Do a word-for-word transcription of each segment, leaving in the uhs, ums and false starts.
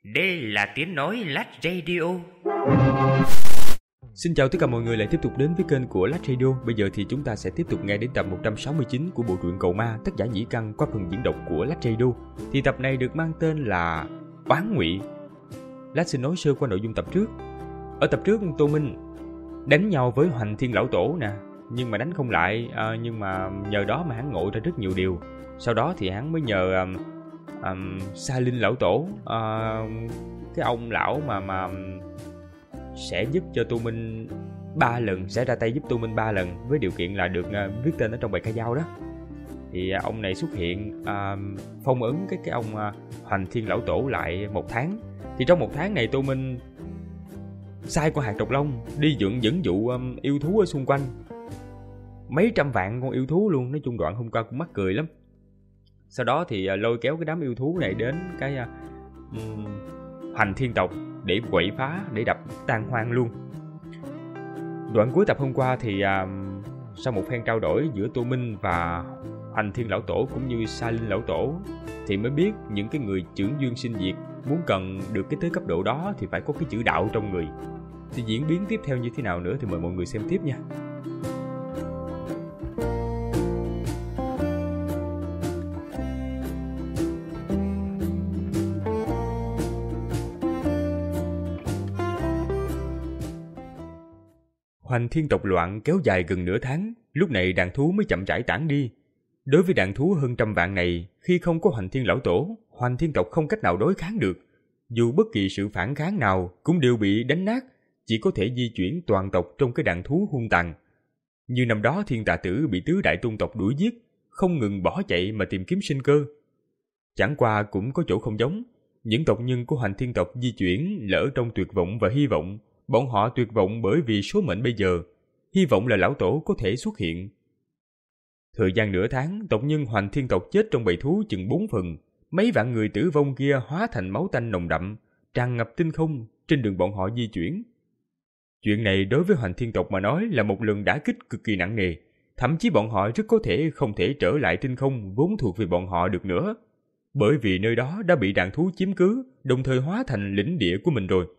Đây là tiếng nói Lách Radio. Xin chào tất cả mọi người lại tiếp tục đến với kênh của Lách Radio. Bây giờ thì chúng ta sẽ tiếp tục nghe đến tập một trăm sáu mươi chín của bộ truyện Cầu Ma tác giả Nhĩ Căn qua phần diễn đọc của Lách Radio. Thì tập này được mang tên là Oán Ngụy. Lách xin nói sơ qua nội dung tập trước. Ở tập trước Tô Minh đánh nhau với Hoành Thiên Lão Tổ nè, nhưng mà đánh không lại, à, nhưng mà nhờ đó mà hắn ngộ ra rất nhiều điều. Sau đó thì hắn mới nhờ um, um, Sa Linh Lão Tổ, uh, cái ông lão mà mà sẽ giúp cho Tô Minh ba lần, sẽ ra tay giúp Tô Minh ba lần với điều kiện là được uh, viết tên ở trong bài ca dao đó. Thì uh, ông này xuất hiện uh, phong ấn cái cái ông uh, Hoành Thiên Lão Tổ lại một tháng. Thì trong một tháng này Tô Minh sai con hạt độc long đi dựng dẫn dụ um, yêu thú ở xung quanh, mấy trăm vạn con yêu thú luôn. Nói chung đoạn hôm qua cũng mắc cười lắm. Sau đó thì uh, lôi kéo cái đám yêu thú này đến cái uh, um, Hoành Thiên tộc để quậy phá, để đập tan hoang luôn. Đoạn cuối tập hôm qua thì uh, sau một phen trao đổi giữa Tô Minh và Hoành Thiên Lão Tổ cũng như Sa Linh Lão Tổ thì mới biết những cái người chưởng duyên sinh diệt muốn cần được cái tới cấp độ đó thì phải có cái chữ đạo trong người. Thì diễn biến tiếp theo như thế nào nữa thì mời mọi người xem tiếp nha. Hoành Thiên tộc loạn kéo dài gần nửa tháng, lúc này đàn thú mới chậm rãi tản đi. Đối với đàn thú hơn trăm vạn này, khi không có Hoành Thiên Lão Tổ, Hoành Thiên tộc không cách nào đối kháng được. Dù bất kỳ sự phản kháng nào cũng đều bị đánh nát, chỉ có thể di chuyển toàn tộc trong cái đàn thú hung tàn. Như năm đó Thiên Tà Tử bị tứ đại tôn tộc đuổi giết, không ngừng bỏ chạy mà tìm kiếm sinh cơ. Chẳng qua cũng có chỗ không giống, những tộc nhân của Hoành Thiên tộc di chuyển lỡ trong tuyệt vọng và hy vọng. Bọn họ tuyệt vọng bởi vì số mệnh bây giờ, hy vọng là lão tổ có thể xuất hiện. Thời gian nửa tháng, tộc nhân Hoành Thiên tộc chết trong bầy thú chừng bốn phần, mấy vạn người tử vong kia hóa thành máu tanh nồng đậm, tràn ngập tinh không trên đường bọn họ di chuyển. Chuyện này đối với Hoành Thiên tộc mà nói là một lần đả kích cực kỳ nặng nề, thậm chí bọn họ rất có thể không thể trở lại tinh không vốn thuộc về bọn họ được nữa, bởi vì nơi đó đã bị đàn thú chiếm cứ, đồng thời hóa thành lãnh địa của mình rồi.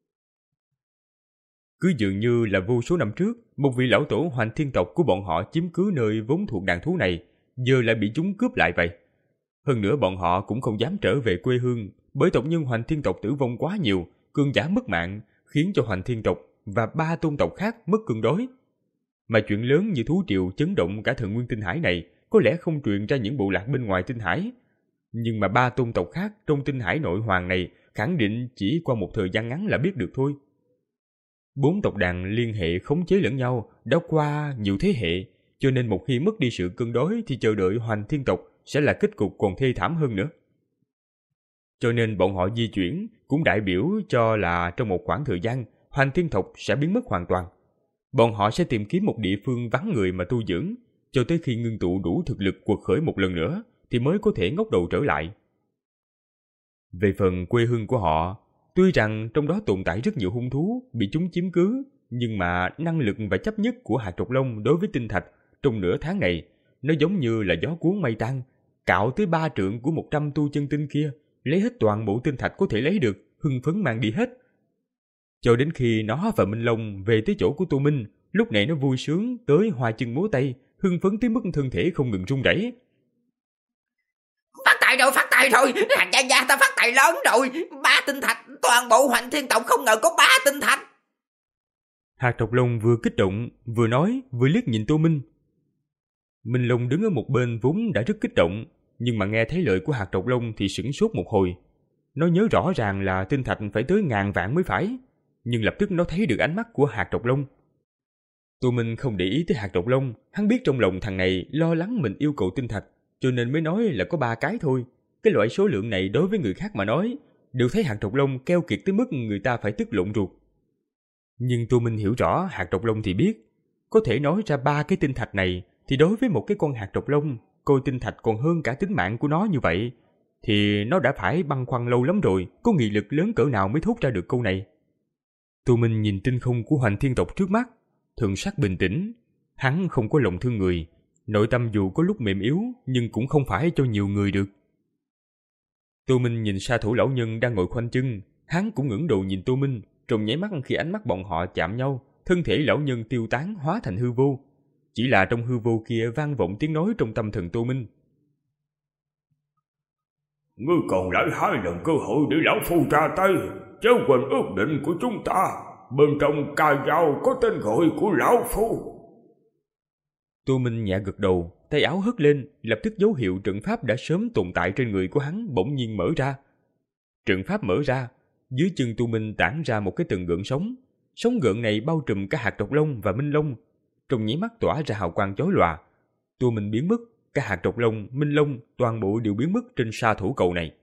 Cứ dường như là vô số năm trước, một vị lão tổ Hoành Thiên tộc của bọn họ chiếm cứ nơi vốn thuộc đàn thú này, giờ lại bị chúng cướp lại vậy. Hơn nữa bọn họ cũng không dám trở về quê hương, bởi tộc nhân Hoành Thiên tộc tử vong quá nhiều, cường giả mất mạng, khiến cho Hoành Thiên tộc và ba tôn tộc khác mất cân đối. Mà chuyện lớn như thú triều chấn động cả thần nguyên tinh hải này, có lẽ không truyền ra những bộ lạc bên ngoài tinh hải. Nhưng mà ba tôn tộc khác trong tinh hải nội hoàng này khẳng định chỉ qua một thời gian ngắn là biết được thôi. Bốn tộc đàn liên hệ khống chế lẫn nhau đã qua nhiều thế hệ, cho nên một khi mất đi sự cân đối thì chờ đợi Hoành Thiên tộc sẽ là kết cục còn thê thảm hơn nữa. Cho nên bọn họ di chuyển cũng đại biểu cho là trong một khoảng thời gian Hoành Thiên tộc sẽ biến mất hoàn toàn. Bọn họ sẽ tìm kiếm một địa phương vắng người mà tu dưỡng, cho tới khi ngưng tụ đủ thực lực quật khởi một lần nữa thì mới có thể ngóc đầu trở lại. Về phần quê hương của họ, tuy rằng trong đó tồn tại rất nhiều hung thú bị chúng chiếm cứ, nhưng mà năng lực và chấp nhất của hạt trộc long đối với tinh thạch trong nửa tháng này, nó giống như là gió cuốn mây tan, cạo tới ba trượng của một trăm tu chân tinh kia, lấy hết toàn bộ tinh thạch có thể lấy được, hưng phấn mang đi hết. Cho đến khi nó và Minh Long về tới chỗ của Tô Minh, lúc này nó vui sướng tới hoa chân múa tay, hưng phấn tới mức thân thể không ngừng run rẩy. Phát tài rồi, phát tài rồi, hàng gia gia ta phát tài lớn rồi, ba tinh thạch, toàn bộ Hoành Thiên tộc không ngờ có ba tinh thạch. Hạt Trộc Long vừa kích động, vừa nói, vừa liếc nhìn Tô Minh. Minh Long đứng ở một bên vốn đã rất kích động, nhưng mà nghe thấy lời của Hạt Trộc Long thì sửng sốt một hồi. Nó nhớ rõ ràng là tinh thạch phải tới ngàn vạn mới phải, nhưng lập tức nó thấy được ánh mắt của Hạt Trộc Long. Tô Minh không để ý tới Hạt Trộc Long, hắn biết trong lòng thằng này lo lắng mình yêu cầu tinh thạch, cho nên mới nói là có ba cái thôi. Cái loại số lượng này đối với người khác mà nói, đều thấy hạt trộc long keo kiệt tới mức người ta phải tức lộn ruột. Nhưng Tô Minh hiểu rõ hạt trộc long thì biết, có thể nói ra ba cái tinh thạch này thì đối với một cái con hạt trộc long, coi tinh thạch còn hơn cả tính mạng của nó như vậy, thì nó đã phải băn khoăn lâu lắm rồi, có nghị lực lớn cỡ nào mới thốt ra được câu này. Tô Minh nhìn tinh không của Hoành Thiên tộc trước mắt, thần sắc bình tĩnh, hắn không có lòng thương người, nội tâm dù có lúc mềm yếu nhưng cũng không phải cho nhiều người được. Tô Minh nhìn sa thủ lão nhân đang ngồi khoanh chân, hắn cũng ngẩng đầu nhìn Tô Minh, trong nháy mắt khi ánh mắt bọn họ chạm nhau, thân thể lão nhân tiêu tán hóa thành hư vô. Chỉ là trong hư vô kia vang vọng tiếng nói trong tâm thần Tô Minh. Ngươi còn lại hai lần cơ hội để lão phu ra tay, chớ quên ước định của chúng ta. Bên trong cài dao có tên gọi của lão phu. Tô Minh nhẹ gật đầu, tay áo hất lên, lập tức dấu hiệu trận pháp đã sớm tồn tại trên người của hắn bỗng nhiên mở ra. Trận pháp mở ra, dưới chân Tô Minh tản ra một cái từng gợn sóng. Sóng gợn này bao trùm cả hạt độc long và minh long, trong nháy mắt tỏa ra hào quang chói lòa. Tô Minh biến mất, cả hạt độc long, minh long toàn bộ đều biến mất trên sa thủ cầu này.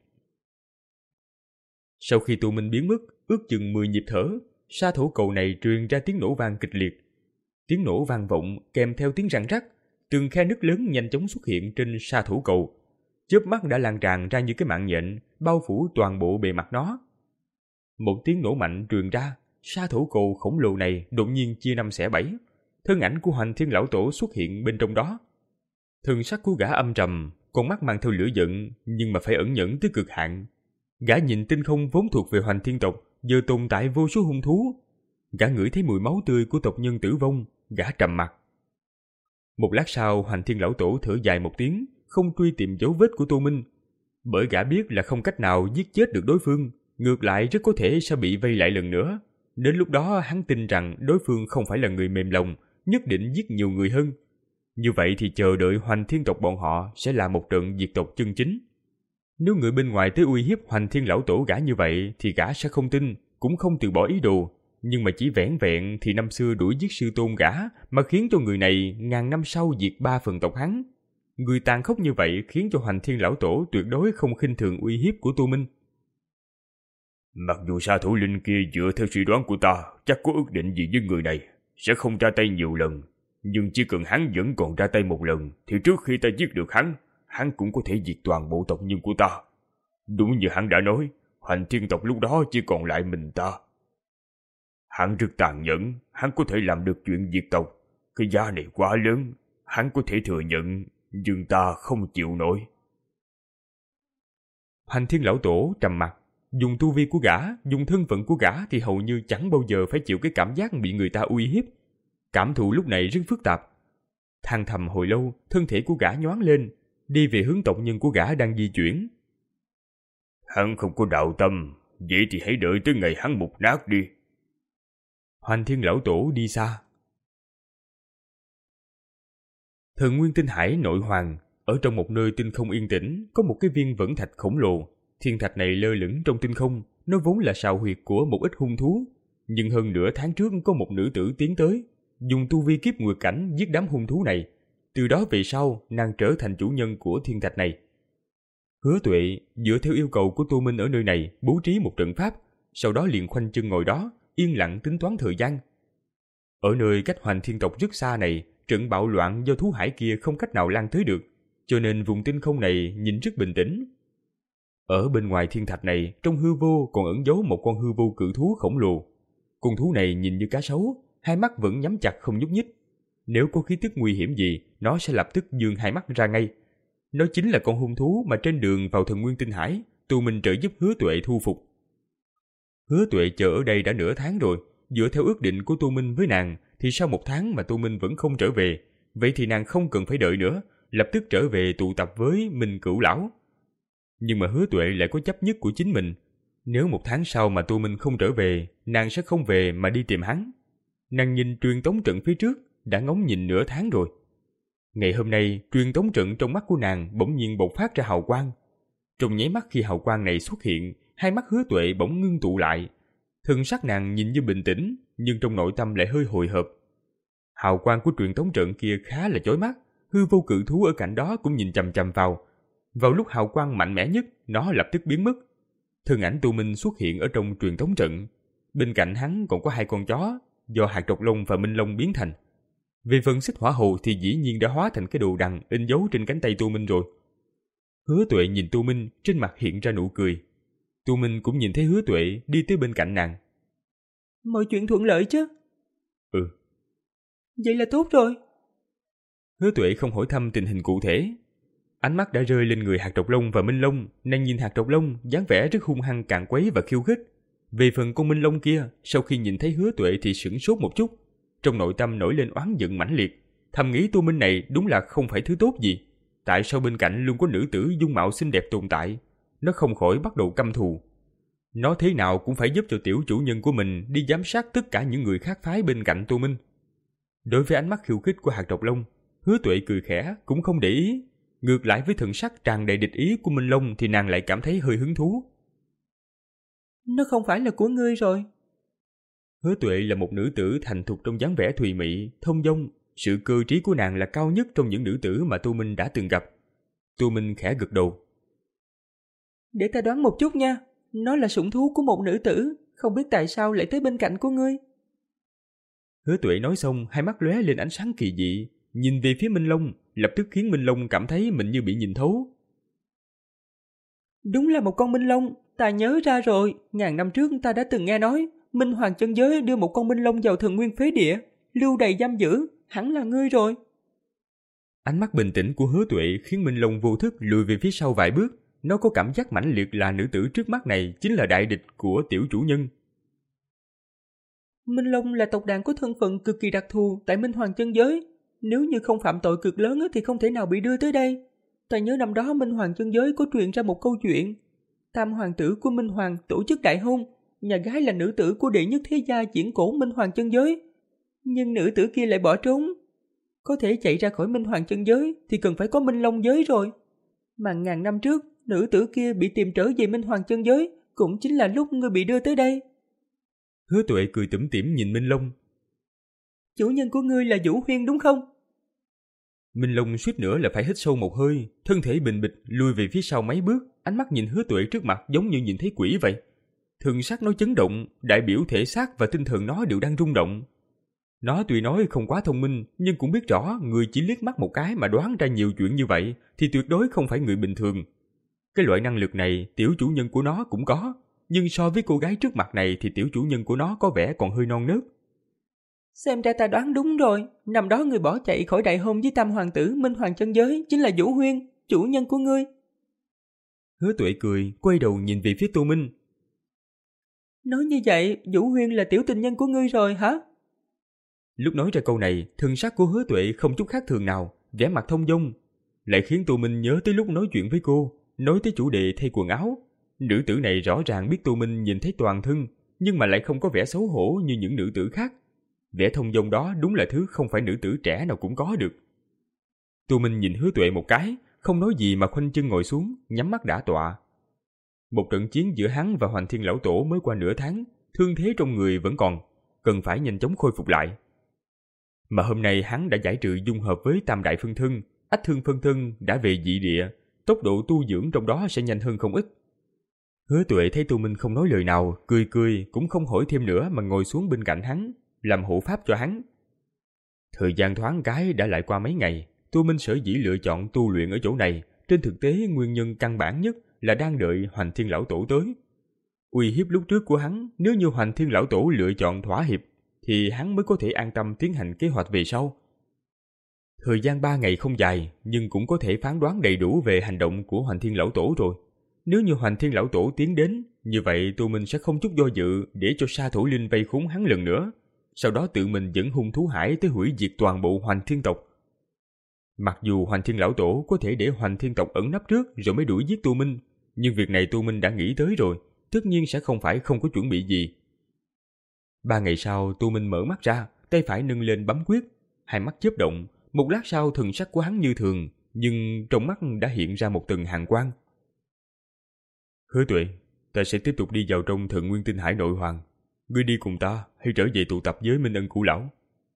Sau khi Tô Minh biến mất, ước chừng mười nhịp thở, sa thủ cầu này truyền ra tiếng nổ vang kịch liệt. Tiếng nổ vang vọng kèm theo tiếng răng rắc, từng khe nứt lớn nhanh chóng xuất hiện trên sa thủ cầu, chớp mắt đã lan tràn ra như cái mạng nhện, bao phủ toàn bộ bề mặt nó. Một tiếng nổ mạnh truyền ra, sa thủ cầu khổng lồ này đột nhiên chia năm xẻ bảy, thân ảnh của Hoành Thiên lão tổ xuất hiện bên trong đó. Thần sắc của gã âm trầm, con mắt mang theo lửa giận, nhưng mà phải ẩn nhẫn tới cực hạn. Gã nhìn tinh không vốn thuộc về Hoành Thiên tộc, giờ tồn tại vô số hung thú. Gã ngửi thấy mùi máu tươi của tộc nhân tử vong, gã trầm mặt. Một lát sau, Hoành Thiên lão tổ thở dài một tiếng, không truy tìm dấu vết của Tô Minh, bởi gã biết là không cách nào giết chết được đối phương, ngược lại rất có thể sẽ bị vây lại lần nữa. Đến lúc đó hắn tin rằng đối phương không phải là người mềm lòng, nhất định giết nhiều người hơn. Như vậy thì chờ đợi Hoành Thiên tộc bọn họ sẽ là một trận diệt tộc chân chính. Nếu người bên ngoài tới uy hiếp Hoành Thiên lão tổ gã như vậy thì gã sẽ không tin, cũng không từ bỏ ý đồ. Nhưng mà chỉ vẻn vẹn thì năm xưa đuổi giết sư tôn gã mà khiến cho người này ngàn năm sau diệt ba phần tộc hắn. Người tàn khốc như vậy khiến cho Hoành Thiên lão tổ tuyệt đối không khinh thường uy hiếp của Tô Minh. Mặc dù sa thủ linh kia dựa theo suy đoán của ta chắc có ước định gì với người này, sẽ không ra tay nhiều lần, nhưng chỉ cần hắn vẫn còn ra tay một lần thì trước khi ta giết được hắn, hắn cũng có thể diệt toàn bộ tộc nhân của ta. Đúng như hắn đã nói, Hoành Thiên tộc lúc đó chỉ còn lại mình ta. Hắn rất tàn nhẫn, hắn có thể làm được chuyện diệt tộc. Cái giá này quá lớn, hắn có thể thừa nhận, nhưng ta không chịu nổi. Hoành Thiên lão tổ trầm mặt, dùng tu vi của gã, dùng thân phận của gã thì hầu như chẳng bao giờ phải chịu cái cảm giác bị người ta uy hiếp. Cảm thụ lúc này rất phức tạp. Than thầm hồi lâu, thân thể của gã nhoáng lên, đi về hướng tộc nhân của gã đang di chuyển. Hắn không có đạo tâm, vậy thì hãy đợi tới ngày hắn mục nát đi. Hoành Thiên lão tổ đi xa. Thần Nguyên Tinh Hải nội hoàng, ở trong một nơi tinh không yên tĩnh, có một cái viên vẫn thạch khổng lồ. Thiên thạch này lơ lửng trong tinh không, nó vốn là sào huyệt của một ít hung thú. Nhưng hơn nửa tháng trước có một nữ tử tiến tới, dùng tu vi kiếp nguyệt cảnh giết đám hung thú này. Từ đó về sau, nàng trở thành chủ nhân của thiên thạch này. Hứa Tuệ dựa theo yêu cầu của Tô Minh ở nơi này bố trí một trận pháp, sau đó liền khoanh chân ngồi đó, yên lặng tính toán thời gian. Ở nơi cách Hoành Thiên tộc rất xa này, trận bạo loạn do thú hải kia không cách nào lan tới được, cho nên vùng tinh không này nhìn rất bình tĩnh. Ở bên ngoài thiên thạch này, trong hư vô còn ẩn giấu một con hư vô cự thú khổng lồ. Con thú này nhìn như cá sấu, hai mắt vẫn nhắm chặt không nhúc nhích. Nếu có khí tức nguy hiểm gì, nó sẽ lập tức giương hai mắt ra ngay. Nó chính là con hung thú mà trên đường vào Thần Nguyên Tinh Hải, Tô Minh trợ giúp Hứa Tuệ thu phục. Hứa Tuệ chờ ở đây đã nửa tháng rồi, dựa theo ước định của Tô Minh với nàng, thì sau một tháng mà Tô Minh vẫn không trở về, vậy thì nàng không cần phải đợi nữa, lập tức trở về tụ tập với Minh Cửu lão. Nhưng mà Hứa Tuệ lại có chấp nhất của chính mình, nếu một tháng sau mà Tô Minh không trở về, nàng sẽ không về mà đi tìm hắn. Nàng nhìn truyền tống trận phía trước, đã ngóng nhìn nửa tháng rồi. Ngày hôm nay, truyền tống trận trong mắt của nàng bỗng nhiên bộc phát ra hào quang. Trong nháy mắt khi hào quang này xuất hiện, hai mắt Hứa Tuệ bỗng ngưng tụ lại. Thần sắc nàng nhìn như bình tĩnh, nhưng trong nội tâm lại hơi hồi hộp. Hào quang của truyền tống trận kia khá là chói mắt, hư vô cự thú ở cạnh đó cũng nhìn chằm chằm vào. Vào lúc hào quang mạnh mẽ nhất, nó lập tức biến mất. Thân ảnh Tô Minh xuất hiện ở trong truyền tống trận. Bên cạnh hắn còn có hai con chó, do hạt độc long và minh long biến thành. Về phần xích hỏa hồ thì dĩ nhiên đã hóa thành cái đồ đằng in dấu trên cánh tay Tô Minh rồi. Hứa Tuệ nhìn Tô Minh, trên mặt hiện ra nụ cười. Tô Minh cũng nhìn thấy Hứa Tuệ đi tới bên cạnh nàng. Mọi chuyện thuận lợi chứ? Ừ. Vậy là tốt rồi. Hứa Tuệ không hỏi thăm tình hình cụ thể. Ánh mắt đã rơi lên người Hạt Độc Long và Minh Long, nàng nhìn Hạt Độc Long, dáng vẻ rất hung hăng càn quấy và khiêu khích. Về phần con Minh Long kia, sau khi nhìn thấy Hứa Tuệ thì sửng sốt một chút, trong nội tâm nổi lên oán giận mãnh liệt, thầm nghĩ Tô Minh này đúng là không phải thứ tốt gì. Tại sao bên cạnh luôn có nữ tử dung mạo xinh đẹp tồn tại? Nó không khỏi bắt đầu căm thù. Nó thế nào cũng phải giúp cho tiểu chủ nhân của mình đi giám sát tất cả những người khác phái bên cạnh Tô Minh. Đối với ánh mắt khiêu khích của Hạt Độc Long, Hứa Tuệ cười khẽ cũng không để ý. Ngược lại với thần sắc tràn đầy địch ý của Minh Long thì nàng lại cảm thấy hơi hứng thú. Nó không phải là của ngươi rồi. Hứa Tuệ là một nữ tử thành thục trong dáng vẻ thùy mị, thông dong. Sự cơ trí của nàng là cao nhất trong những nữ tử mà Tô Minh đã từng gặp. Tô Minh khẽ gật đầu. Để ta đoán một chút nha. Nó là sủng thú của một nữ tử, không biết tại sao lại tới bên cạnh của ngươi. Hứa Tuệ nói xong, hai mắt lóe lên ánh sáng kỳ dị, nhìn về phía Minh Long, lập tức khiến Minh Long cảm thấy mình như bị nhìn thấu. Đúng là một con Minh Long, ta nhớ ra rồi. Ngàn năm trước ta đã từng nghe nói Minh Hoàng chân giới đưa một con Minh Long vào Thần Nguyên phế địa, lưu đày giam giữ, hẳn là ngươi rồi. Ánh mắt bình tĩnh của Hứa Tuệ khiến Minh Long vô thức lùi về phía sau vài bước. Nó có cảm giác mãnh liệt là nữ tử trước mắt này chính là đại địch của tiểu chủ nhân. Minh Long là tộc đàn có thân phận cực kỳ đặc thù tại Minh Hoàng chân giới. Nếu như không phạm tội cực lớn thì không thể nào bị đưa tới đây. Ta nhớ năm đó Minh Hoàng chân giới có truyền ra một câu chuyện. Tam hoàng tử của Minh Hoàng tổ chức đại hôn, nhà gái là nữ tử của đệ nhất thế gia diễn cổ Minh Hoàng chân giới. Nhưng nữ tử kia lại bỏ trốn. Có thể chạy ra khỏi Minh Hoàng chân giới thì cần phải có Minh Long giới rồi. Mà ngàn năm trước, nữ tử kia bị tìm trở về Minh Hoàng chân giới, cũng chính là lúc ngươi bị đưa tới đây. Hứa Tuệ cười tủm tỉm nhìn Minh Long. Chủ nhân của ngươi là Vũ Huyên đúng không? Minh Long suýt nữa là phải hít sâu một hơi, thân thể bình bịch lùi về phía sau mấy bước, ánh mắt nhìn Hứa Tuệ trước mặt giống như nhìn thấy quỷ vậy. Thần sắc nó chấn động, đại biểu thể xác và tinh thần nó đều đang rung động. Nó tuy nói không quá thông minh, nhưng cũng biết rõ người chỉ liếc mắt một cái mà đoán ra nhiều chuyện như vậy thì tuyệt đối không phải người bình thường. Cái loại năng lực này tiểu chủ nhân của nó cũng có, nhưng so với cô gái trước mặt này thì tiểu chủ nhân của nó có vẻ còn hơi non nớt. Xem ra ta đoán đúng rồi, năm đó người bỏ chạy khỏi đại hôn với tam hoàng tử Minh Hoàng chân giới chính là Vũ Huyên, chủ nhân của ngươi. Hứa Tuệ cười, quay đầu nhìn về phía Tô Minh. Nói như vậy, Vũ Huyên là tiểu tình nhân của ngươi rồi hả? Lúc nói ra câu này, thân sắc của Hứa Tuệ không chút khác thường nào, vẻ mặt thông dong, lại khiến Tô Minh nhớ tới lúc nói chuyện với cô, nói tới chủ đề thay quần áo. Nữ tử này rõ ràng biết Tô Minh nhìn thấy toàn thân, nhưng mà lại không có vẻ xấu hổ như những nữ tử khác. Vẻ thông dong đó đúng là thứ không phải nữ tử trẻ nào cũng có được. Tô Minh nhìn Hứa Tuệ một cái, không nói gì mà khoanh chân ngồi xuống, nhắm mắt đả tọa. Một trận chiến giữa hắn và Hoành Thiên Lão Tổ mới qua nửa tháng, thương thế trong người vẫn còn, cần phải nhanh chóng khôi phục lại. Mà hôm nay hắn đã giải trừ dung hợp với Tam Đại Phân Thân, Ách Thương Phân Thân đã về dị địa, tốc độ tu dưỡng trong đó sẽ nhanh hơn không ít. Hứa Tuệ thấy Tô Minh không nói lời nào, cười cười cũng không hỏi thêm nữa mà ngồi xuống bên cạnh hắn, làm hộ pháp cho hắn. Thời gian thoáng cái đã lại qua mấy ngày, Tô Minh sở dĩ lựa chọn tu luyện ở chỗ này, trên thực tế nguyên nhân căn bản nhất là đang đợi Hoành Thiên Lão Tổ tới. Uy hiếp lúc trước của hắn, nếu như Hoành Thiên Lão Tổ lựa chọn thỏa hiệp, thì hắn mới có thể an tâm tiến hành kế hoạch về sau. Thời gian ba ngày không dài, nhưng cũng có thể phán đoán đầy đủ về hành động của Hoành Thiên Lão Tổ rồi. Nếu như Hoành Thiên Lão Tổ tiến đến, như vậy Tô Minh sẽ không chút do dự để cho Sa Thổ Linh vây khốn hắn lần nữa, sau đó tự mình dẫn hung thú hải tới hủy diệt toàn bộ Hoành Thiên tộc. Mặc dù Hoành Thiên Lão Tổ có thể để Hoành Thiên tộc ẩn nấp trước rồi mới đuổi giết Tô Minh, nhưng việc này Tô Minh đã nghĩ tới rồi, tất nhiên sẽ không phải không có chuẩn bị gì. Ba ngày sau, Tô Minh mở mắt ra, tay phải nâng lên bấm quyết, hai mắt chớp động, một lát sau thần sắc của hắn như thường, nhưng trong mắt đã hiện ra một tầng hàn quang. Hứa Tuệ, ta sẽ tiếp tục đi vào trong Thượng Nguyên Tinh Hải nội hoàng. Ngươi đi cùng ta hay trở về tụ tập với Minh Ân Cũ Lão?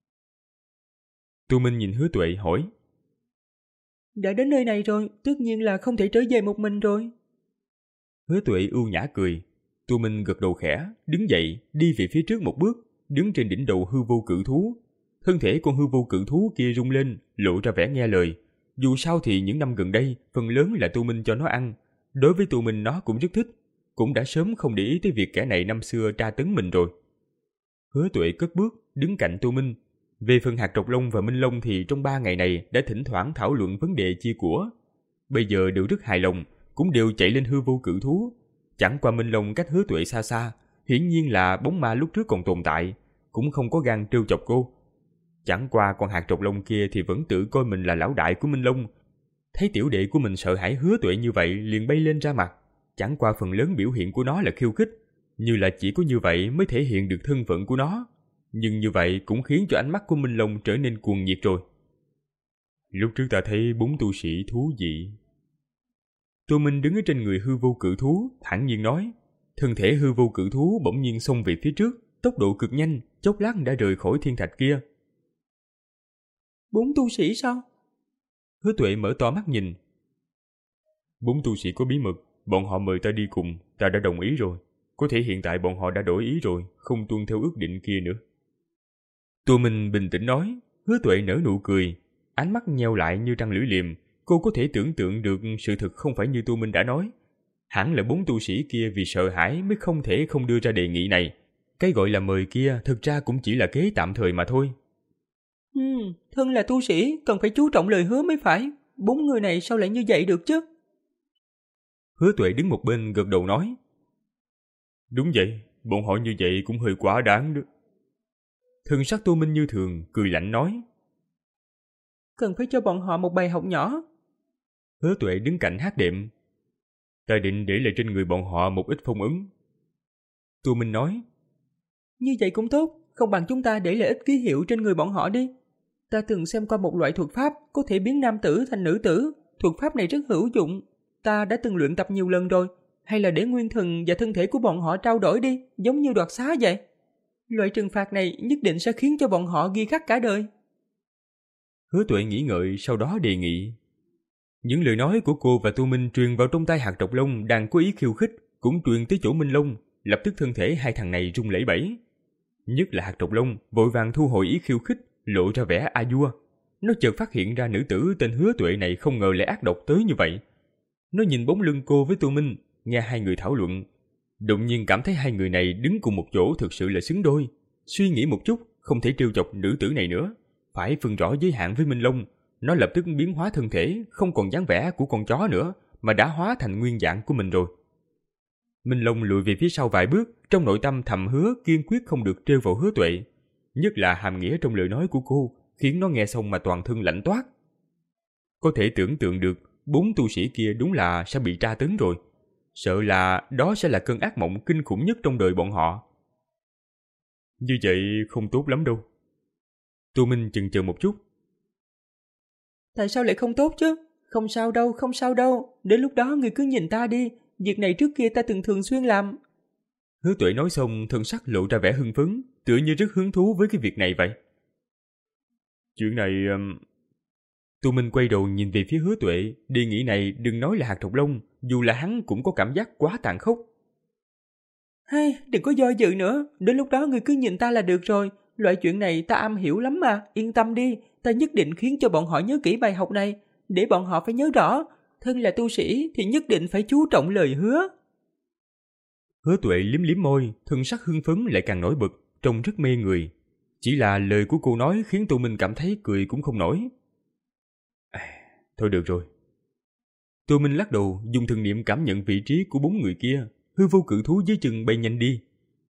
Tô Minh nhìn Hứa Tuệ hỏi. Đã đến nơi này rồi, tất nhiên là không thể trở về một mình rồi. Hứa Tuệ ưu nhã cười. Tô Minh gật đầu khẽ, đứng dậy, đi về phía trước một bước, đứng trên đỉnh đầu hư vô cự thú. Thân thể con hư vô cự thú kia rung lên, lộ ra vẻ nghe lời. Dù sao thì những năm gần đây, phần lớn là Tô Minh cho nó ăn. Đối với Tô Minh nó cũng rất thích, cũng đã sớm không để ý tới việc kẻ này năm xưa tra tấn mình rồi. Hứa Tuệ cất bước, đứng cạnh Tô Minh. Về phần Hạt Trọc Long và Minh Long thì trong ba ngày này đã thỉnh thoảng thảo luận vấn đề chia của. bây giờ đều rất hài lòng, cũng đều chạy lên hư vô cự thú. Chẳng qua Minh Long cách Hứa Tuệ xa xa, hiển nhiên là bóng ma lúc trước còn tồn tại, cũng không có gan trêu chọc cô. Chẳng qua con hạt trọc lông kia thì vẫn tự coi mình là lão đại của Minh Long. Thấy tiểu đệ của mình sợ hãi Hứa Tuệ như vậy liền bay lên ra mặt. Chẳng qua phần lớn biểu hiện của nó là khiêu khích, như là chỉ có như vậy mới thể hiện được thân phận của nó. Nhưng như vậy cũng khiến cho ánh mắt của Minh Long trở nên cuồng nhiệt rồi. Lúc trước ta thấy bốn tu sĩ thú vị. Tô Minh đứng ở trên người hư vô cự thú, thản nhiên nói. Thân thể hư vô cự thú bỗng nhiên xông về phía trước, tốc độ cực nhanh, chốc lát đã rời khỏi thiên thạch kia. Bốn tu sĩ sao? Hứa Tuệ mở to mắt nhìn. Bốn tu sĩ có bí mật, bọn họ mời ta đi cùng, ta đã đồng ý rồi. Có thể hiện tại bọn họ đã đổi ý rồi, không tuân theo ước định kia nữa. Tô Minh bình tĩnh nói. Hứa Tuệ nở nụ cười, ánh mắt nheo lại như trăng lưỡi liềm. Cô có thể tưởng tượng được sự thực không phải như Tô Minh đã nói. Hẳn là bốn tu sĩ kia vì sợ hãi mới không thể không đưa ra đề nghị này. Cái gọi là mời kia thực ra cũng chỉ là kế tạm thời mà thôi. Ừ, thân là tu sĩ cần phải chú trọng lời hứa mới phải. Bốn người này sao lại như vậy được chứ? Hứa Tuệ đứng một bên gật đầu nói. Đúng vậy, bọn họ như vậy cũng hơi quá đáng đó. Thần sắc Tô Minh như thường, cười lạnh nói. Cần phải cho bọn họ một bài học nhỏ. Hứa Tuệ đứng cạnh hát đệm. Ta định để lại trên người bọn họ một ít phong ấn. Tô Minh nói. Như vậy cũng tốt, không bằng chúng ta để lại ít ký hiệu trên người bọn họ đi. Ta từng xem qua một loại thuật pháp có thể biến nam tử thành nữ tử. Thuật pháp này rất hữu dụng. Ta đã từng luyện tập nhiều lần rồi. Hay là để nguyên thần và thân thể của bọn họ trao đổi đi, giống như đoạt xá vậy. Loại trừng phạt này nhất định sẽ khiến cho bọn họ ghi khắc cả đời. Hứa Tuệ nghĩ ngợi, sau đó đề nghị. Những lời nói của cô và Tô Minh truyền vào trong tai hạt trọc lông đang có ý khiêu khích, cũng truyền tới chỗ Minh Long, lập tức thân thể hai thằng này rung lẩy bẩy. Nhất là hạt trọc lông vội vàng thu hồi ý khiêu khích, lộ ra vẻ a vua. Nó chợt phát hiện ra nữ tử tên Hứa Tuệ này không ngờ lại ác độc tới như vậy. Nó nhìn bóng lưng cô với Tô Minh, nghe hai người thảo luận, đột nhiên cảm thấy hai người này đứng cùng một chỗ thực sự là xứng đôi. Suy nghĩ một chút, không thể trêu chọc nữ tử này nữa, phải phân rõ giới hạn với Minh Long. Nó lập tức biến hóa thân thể, không còn dáng vẻ của con chó nữa, mà đã hóa thành nguyên dạng của mình rồi. Minh Long lùi về phía sau vài bước, trong nội tâm thầm hứa kiên quyết không được trêu vào Hứa Tuệ. Nhất là hàm nghĩa trong lời nói của cô, khiến nó nghe xong mà toàn thân lạnh toát. Có thể tưởng tượng được, bốn tu sĩ kia đúng là sẽ bị tra tấn rồi. Sợ là đó sẽ là cơn ác mộng kinh khủng nhất trong đời bọn họ. Như vậy không tốt lắm đâu. Tô Minh chần chờ một chút. Tại sao lại không tốt chứ? Không sao đâu, không sao đâu. Đến lúc đó người cứ nhìn ta đi. Việc này trước kia ta từng thường xuyên làm. Hứa Tuệ nói xong, thân sắc lộ ra vẻ hưng phấn, tựa như rất hứng thú với cái việc này vậy. Chuyện này... Um... Tô Minh quay đầu nhìn về phía Hứa Tuệ, đề nghị này đừng nói là hạt trọc lông, dù là hắn cũng có cảm giác quá tàn khốc. Hay, đừng có do dự nữa, đến lúc đó người cứ nhìn ta là được rồi. Loại chuyện này ta am hiểu lắm mà, yên tâm đi, ta nhất định khiến cho bọn họ nhớ kỹ bài học này, để bọn họ phải nhớ rõ, thân là tu sĩ thì nhất định phải chú trọng lời hứa. Hứa Tuệ liếm liếm môi, thân sắc hưng phấn lại càng nổi bật, trông rất mê người. Chỉ là lời của cô nói khiến Tô Minh cảm thấy cười cũng không nổi. À, thôi được rồi. Tô Minh lắc đầu, dùng thần niệm cảm nhận vị trí của bốn người kia, hư vô cự thú dưới chân bay nhanh đi.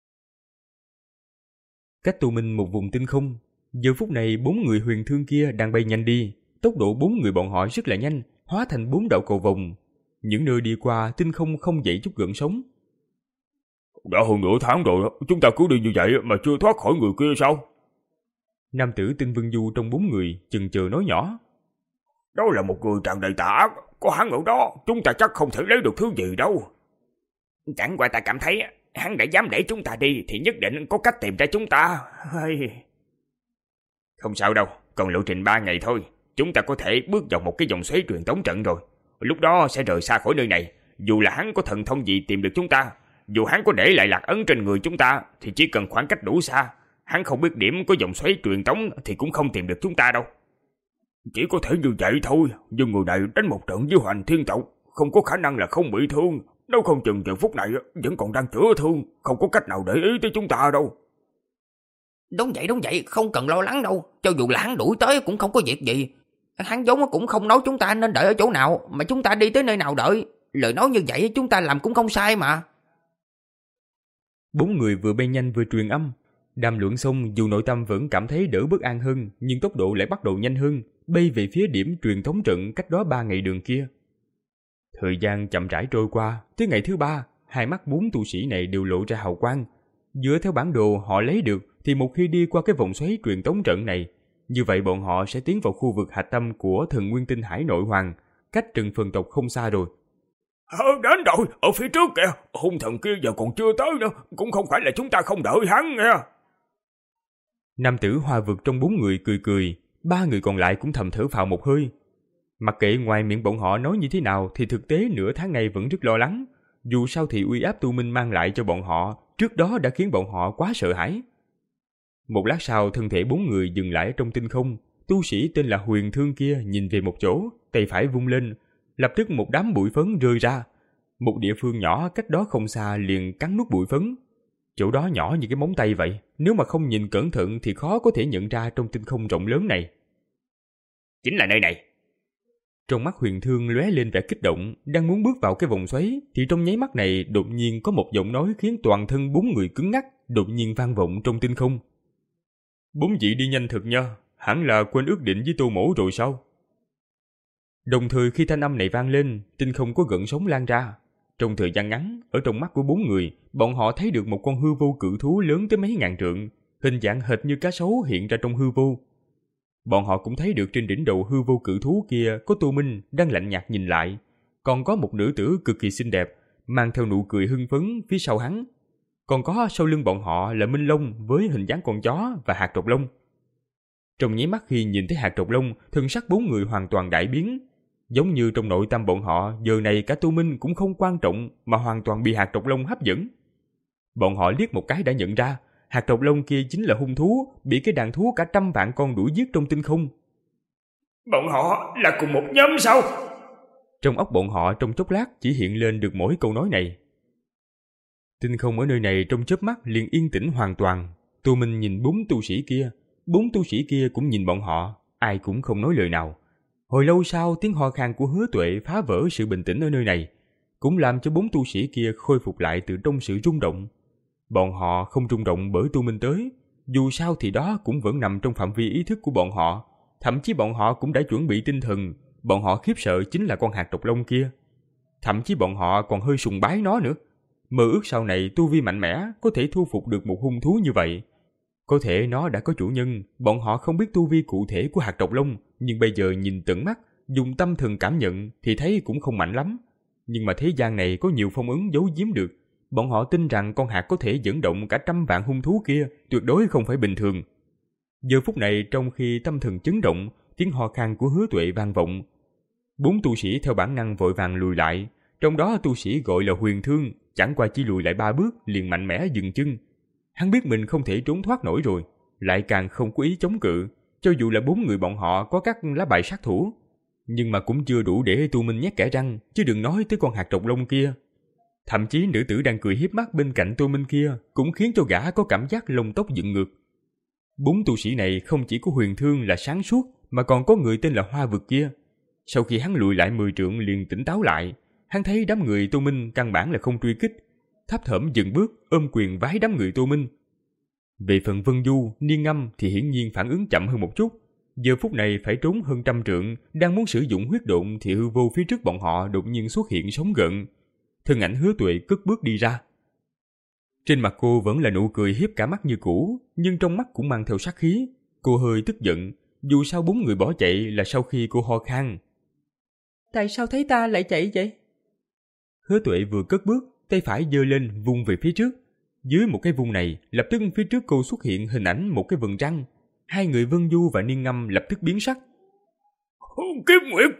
Cách Tô Minh một vùng tinh không, giờ phút này bốn người huyền thương kia đang bay nhanh đi, tốc độ bốn người bọn họ rất là nhanh, hóa thành bốn đạo cầu vồng. Những nơi đi qua tinh không không dậy chút gợn sóng. Đã hơn nửa tháng rồi, chúng ta cứ đi như vậy mà chưa thoát khỏi người kia sao? Nam tử Tinh Vân Du trong bốn người chần chờ nói nhỏ. Đó là một người tràn đầy tà ác, có hắn ở đó, chúng ta chắc không thể lấy được thứ gì đâu. Chẳng qua ta cảm thấy hắn đã dám để chúng ta đi thì nhất định có cách tìm ra chúng ta. Không sao đâu, còn lộ trình ba ngày thôi, chúng ta có thể bước vào một cái vòng xoáy truyền tống trận rồi. Lúc đó sẽ rời xa khỏi nơi này. Dù là hắn có thần thông gì tìm được chúng ta, dù hắn có để lại lạc ấn trên người chúng ta, thì chỉ cần khoảng cách đủ xa, hắn không biết điểm có vòng xoáy truyền tống thì cũng không tìm được chúng ta đâu. Chỉ có thể như vậy thôi, nhưng người này đánh một trận với Hoành Thiên tộc, không có khả năng là không bị thương. Nếu không chừng giờ phút này vẫn còn đang chữa thương, không có cách nào để ý tới chúng ta đâu. Đúng vậy, đúng vậy, không cần lo lắng đâu. Cho dù là hắn đuổi tới cũng không có việc gì. Hắn vốn cũng không nói chúng ta nên đợi ở chỗ nào, mà chúng ta đi tới nơi nào đợi. Lời nói như vậy chúng ta làm cũng không sai mà. Bốn người vừa bay nhanh vừa truyền âm. Đàm luận xong, dù nội tâm vẫn cảm thấy đỡ bất an hơn, nhưng tốc độ lại bắt đầu nhanh hơn, bay về phía điểm truyền thống trận cách đó ba ngày đường kia. Thời gian chậm rãi trôi qua, tới ngày thứ ba, hai mắt bốn tu sĩ này đều lộ ra hào quang. Dựa theo bản đồ họ lấy được thì một khi đi qua cái vòng xoáy truyền tống trận này, như vậy bọn họ sẽ tiến vào khu vực hạch tâm của thần nguyên tinh hải nội hoàng, cách Trừng Phần tộc không xa rồi. Ờ, đến rồi, ở phía trước kìa, hung thần kia giờ còn chưa tới nữa, cũng không phải là chúng ta không đợi hắn nghe. Nam tử Hoa Vực trong bốn người cười cười, ba người còn lại cũng thầm thở phào một hơi. Mặc kệ ngoài miệng bọn họ nói như thế nào thì thực tế nửa tháng này vẫn rất lo lắng. Dù sao thì uy áp tu minh mang lại cho bọn họ trước đó đã khiến bọn họ quá sợ hãi. Một lát sau, thân thể bốn người dừng lại trong tinh không. Tu sĩ tên là Huyền Thương kia nhìn về một chỗ, tay phải vung lên, lập tức một đám bụi phấn rơi ra. Một địa phương nhỏ cách đó không xa liền cắn nuốt bụi phấn. Chỗ đó nhỏ như cái móng tay vậy, nếu mà không nhìn cẩn thận thì khó có thể nhận ra trong tinh không rộng lớn này. Chính là nơi này. Trong mắt Huyền Thương lóe lên vẻ kích động, đang muốn bước vào cái vòng xoáy, thì trong nháy mắt này đột nhiên có một giọng nói khiến toàn thân bốn người cứng ngắc, đột nhiên vang vọng trong tinh không. Bốn vị đi nhanh thật nha, hẳn là quên ước định với Tô Mỗ rồi sao? Đồng thời khi thanh âm này vang lên, tinh không có gợn sóng lan ra. Trong thời gian ngắn, ở trong mắt của bốn người, bọn họ thấy được một con hư vô cự thú lớn tới mấy ngàn trượng, hình dạng hệt như cá sấu hiện ra trong hư vô. Bọn họ cũng thấy được trên đỉnh đầu hư vô cự thú kia có Tô Minh đang lạnh nhạt nhìn lại, còn có một nữ tử cực kỳ xinh đẹp, mang theo nụ cười hưng phấn phía sau hắn. Còn có sau lưng bọn họ là Minh Long với hình dáng con chó và hạt trọc lông. Trong nháy mắt khi nhìn thấy hạt trọc lông, thân sắc bốn người hoàn toàn đại biến. Giống như trong nội tâm bọn họ, giờ này cả Tô Minh cũng không quan trọng mà hoàn toàn bị hạt trọc lông hấp dẫn. Bọn họ liếc một cái đã nhận ra, hạt trọc lông kia chính là hung thú, bị cái đàn thú cả trăm vạn con đuổi giết trong tinh không. Bọn họ là cùng một nhóm sao? Trong óc bọn họ trong chốc lát chỉ hiện lên được mỗi câu nói này. Tinh không ở nơi này trong chớp mắt liền yên tĩnh hoàn toàn. Tô Minh nhìn bốn tu sĩ kia, bốn tu sĩ kia cũng nhìn bọn họ, ai cũng không nói lời nào. Hồi lâu sau, tiếng ho khan của Hứa Tuệ phá vỡ sự bình tĩnh ở nơi này, cũng làm cho bốn tu sĩ kia khôi phục lại từ trong sự rung động. Bọn họ không rung động bởi Tô Minh tới, dù sao thì đó cũng vẫn nằm trong phạm vi ý thức của bọn họ. Thậm chí bọn họ cũng đã chuẩn bị tinh thần, bọn họ khiếp sợ chính là con hạt độc lông kia. Thậm chí bọn họ còn hơi sùng bái nó nữa. Mơ ước sau này tu vi mạnh mẽ có thể thu phục được một hung thú như vậy. Có thể nó đã có chủ nhân, bọn họ không biết tu vi cụ thể của hạt độc lông, nhưng bây giờ nhìn tận mắt, dùng tâm thần cảm nhận thì thấy cũng không mạnh lắm. Nhưng mà thế gian này có nhiều phong ấn giấu giếm được. Bọn họ tin rằng con hạt có thể dẫn động cả trăm vạn hung thú kia, tuyệt đối không phải bình thường. Giờ phút này trong khi tâm thần chấn động, tiếng ho khan của Hứa Tuệ vang vọng. Bốn tu sĩ theo bản năng vội vàng lùi lại, trong đó tu sĩ gọi là Huyền Thương, chẳng qua chỉ lùi lại ba bước liền mạnh mẽ dừng chân. Hắn biết mình không thể trốn thoát nổi rồi, lại càng không có ý chống cự, cho dù là bốn người bọn họ có các lá bài sát thủ, nhưng mà cũng chưa đủ để Tu Minh nhét kẽ răng, chứ đừng nói tới con hạt trọc lông kia. Thậm chí nữ tử đang cười hiếp mắt bên cạnh Tô Minh kia cũng khiến cho gã có cảm giác lông tóc dựng ngược. Bốn tu sĩ này không chỉ có Huyền Thương là sáng suốt, mà còn có người tên là Hoa Vực kia. Sau khi hắn lùi lại mười trượng liền tỉnh táo lại, hắn thấy đám người Tô Minh căn bản là không truy kích, thấp thỏm dừng bước ôm quyền vái đám người Tô Minh. Về phần Vân Du, Niên Ngâm thì hiển nhiên phản ứng chậm hơn một chút. Giờ phút này phải trốn hơn trăm trượng, đang muốn sử dụng huyết độn thì hư vô phía trước bọn họ đột nhiên xuất hiện sóng gợn. Thân ảnh Hứa Tuệ cất bước đi ra. Trên mặt cô vẫn là nụ cười hiếp cả mắt như cũ, nhưng trong mắt cũng mang theo sát khí. Cô hơi tức giận, dù sao bốn người bỏ chạy là sau khi cô ho khan. Tại sao thấy ta lại chạy vậy? Hứa Tuệ vừa cất bước, tay phải giơ lên vung về phía trước. Dưới một cái vung này, lập tức phía trước cô xuất hiện hình ảnh một cái vầng trăng. Hai người Vân Du và Niên Ngâm lập tức biến sắc. Kiếp Nguyệt!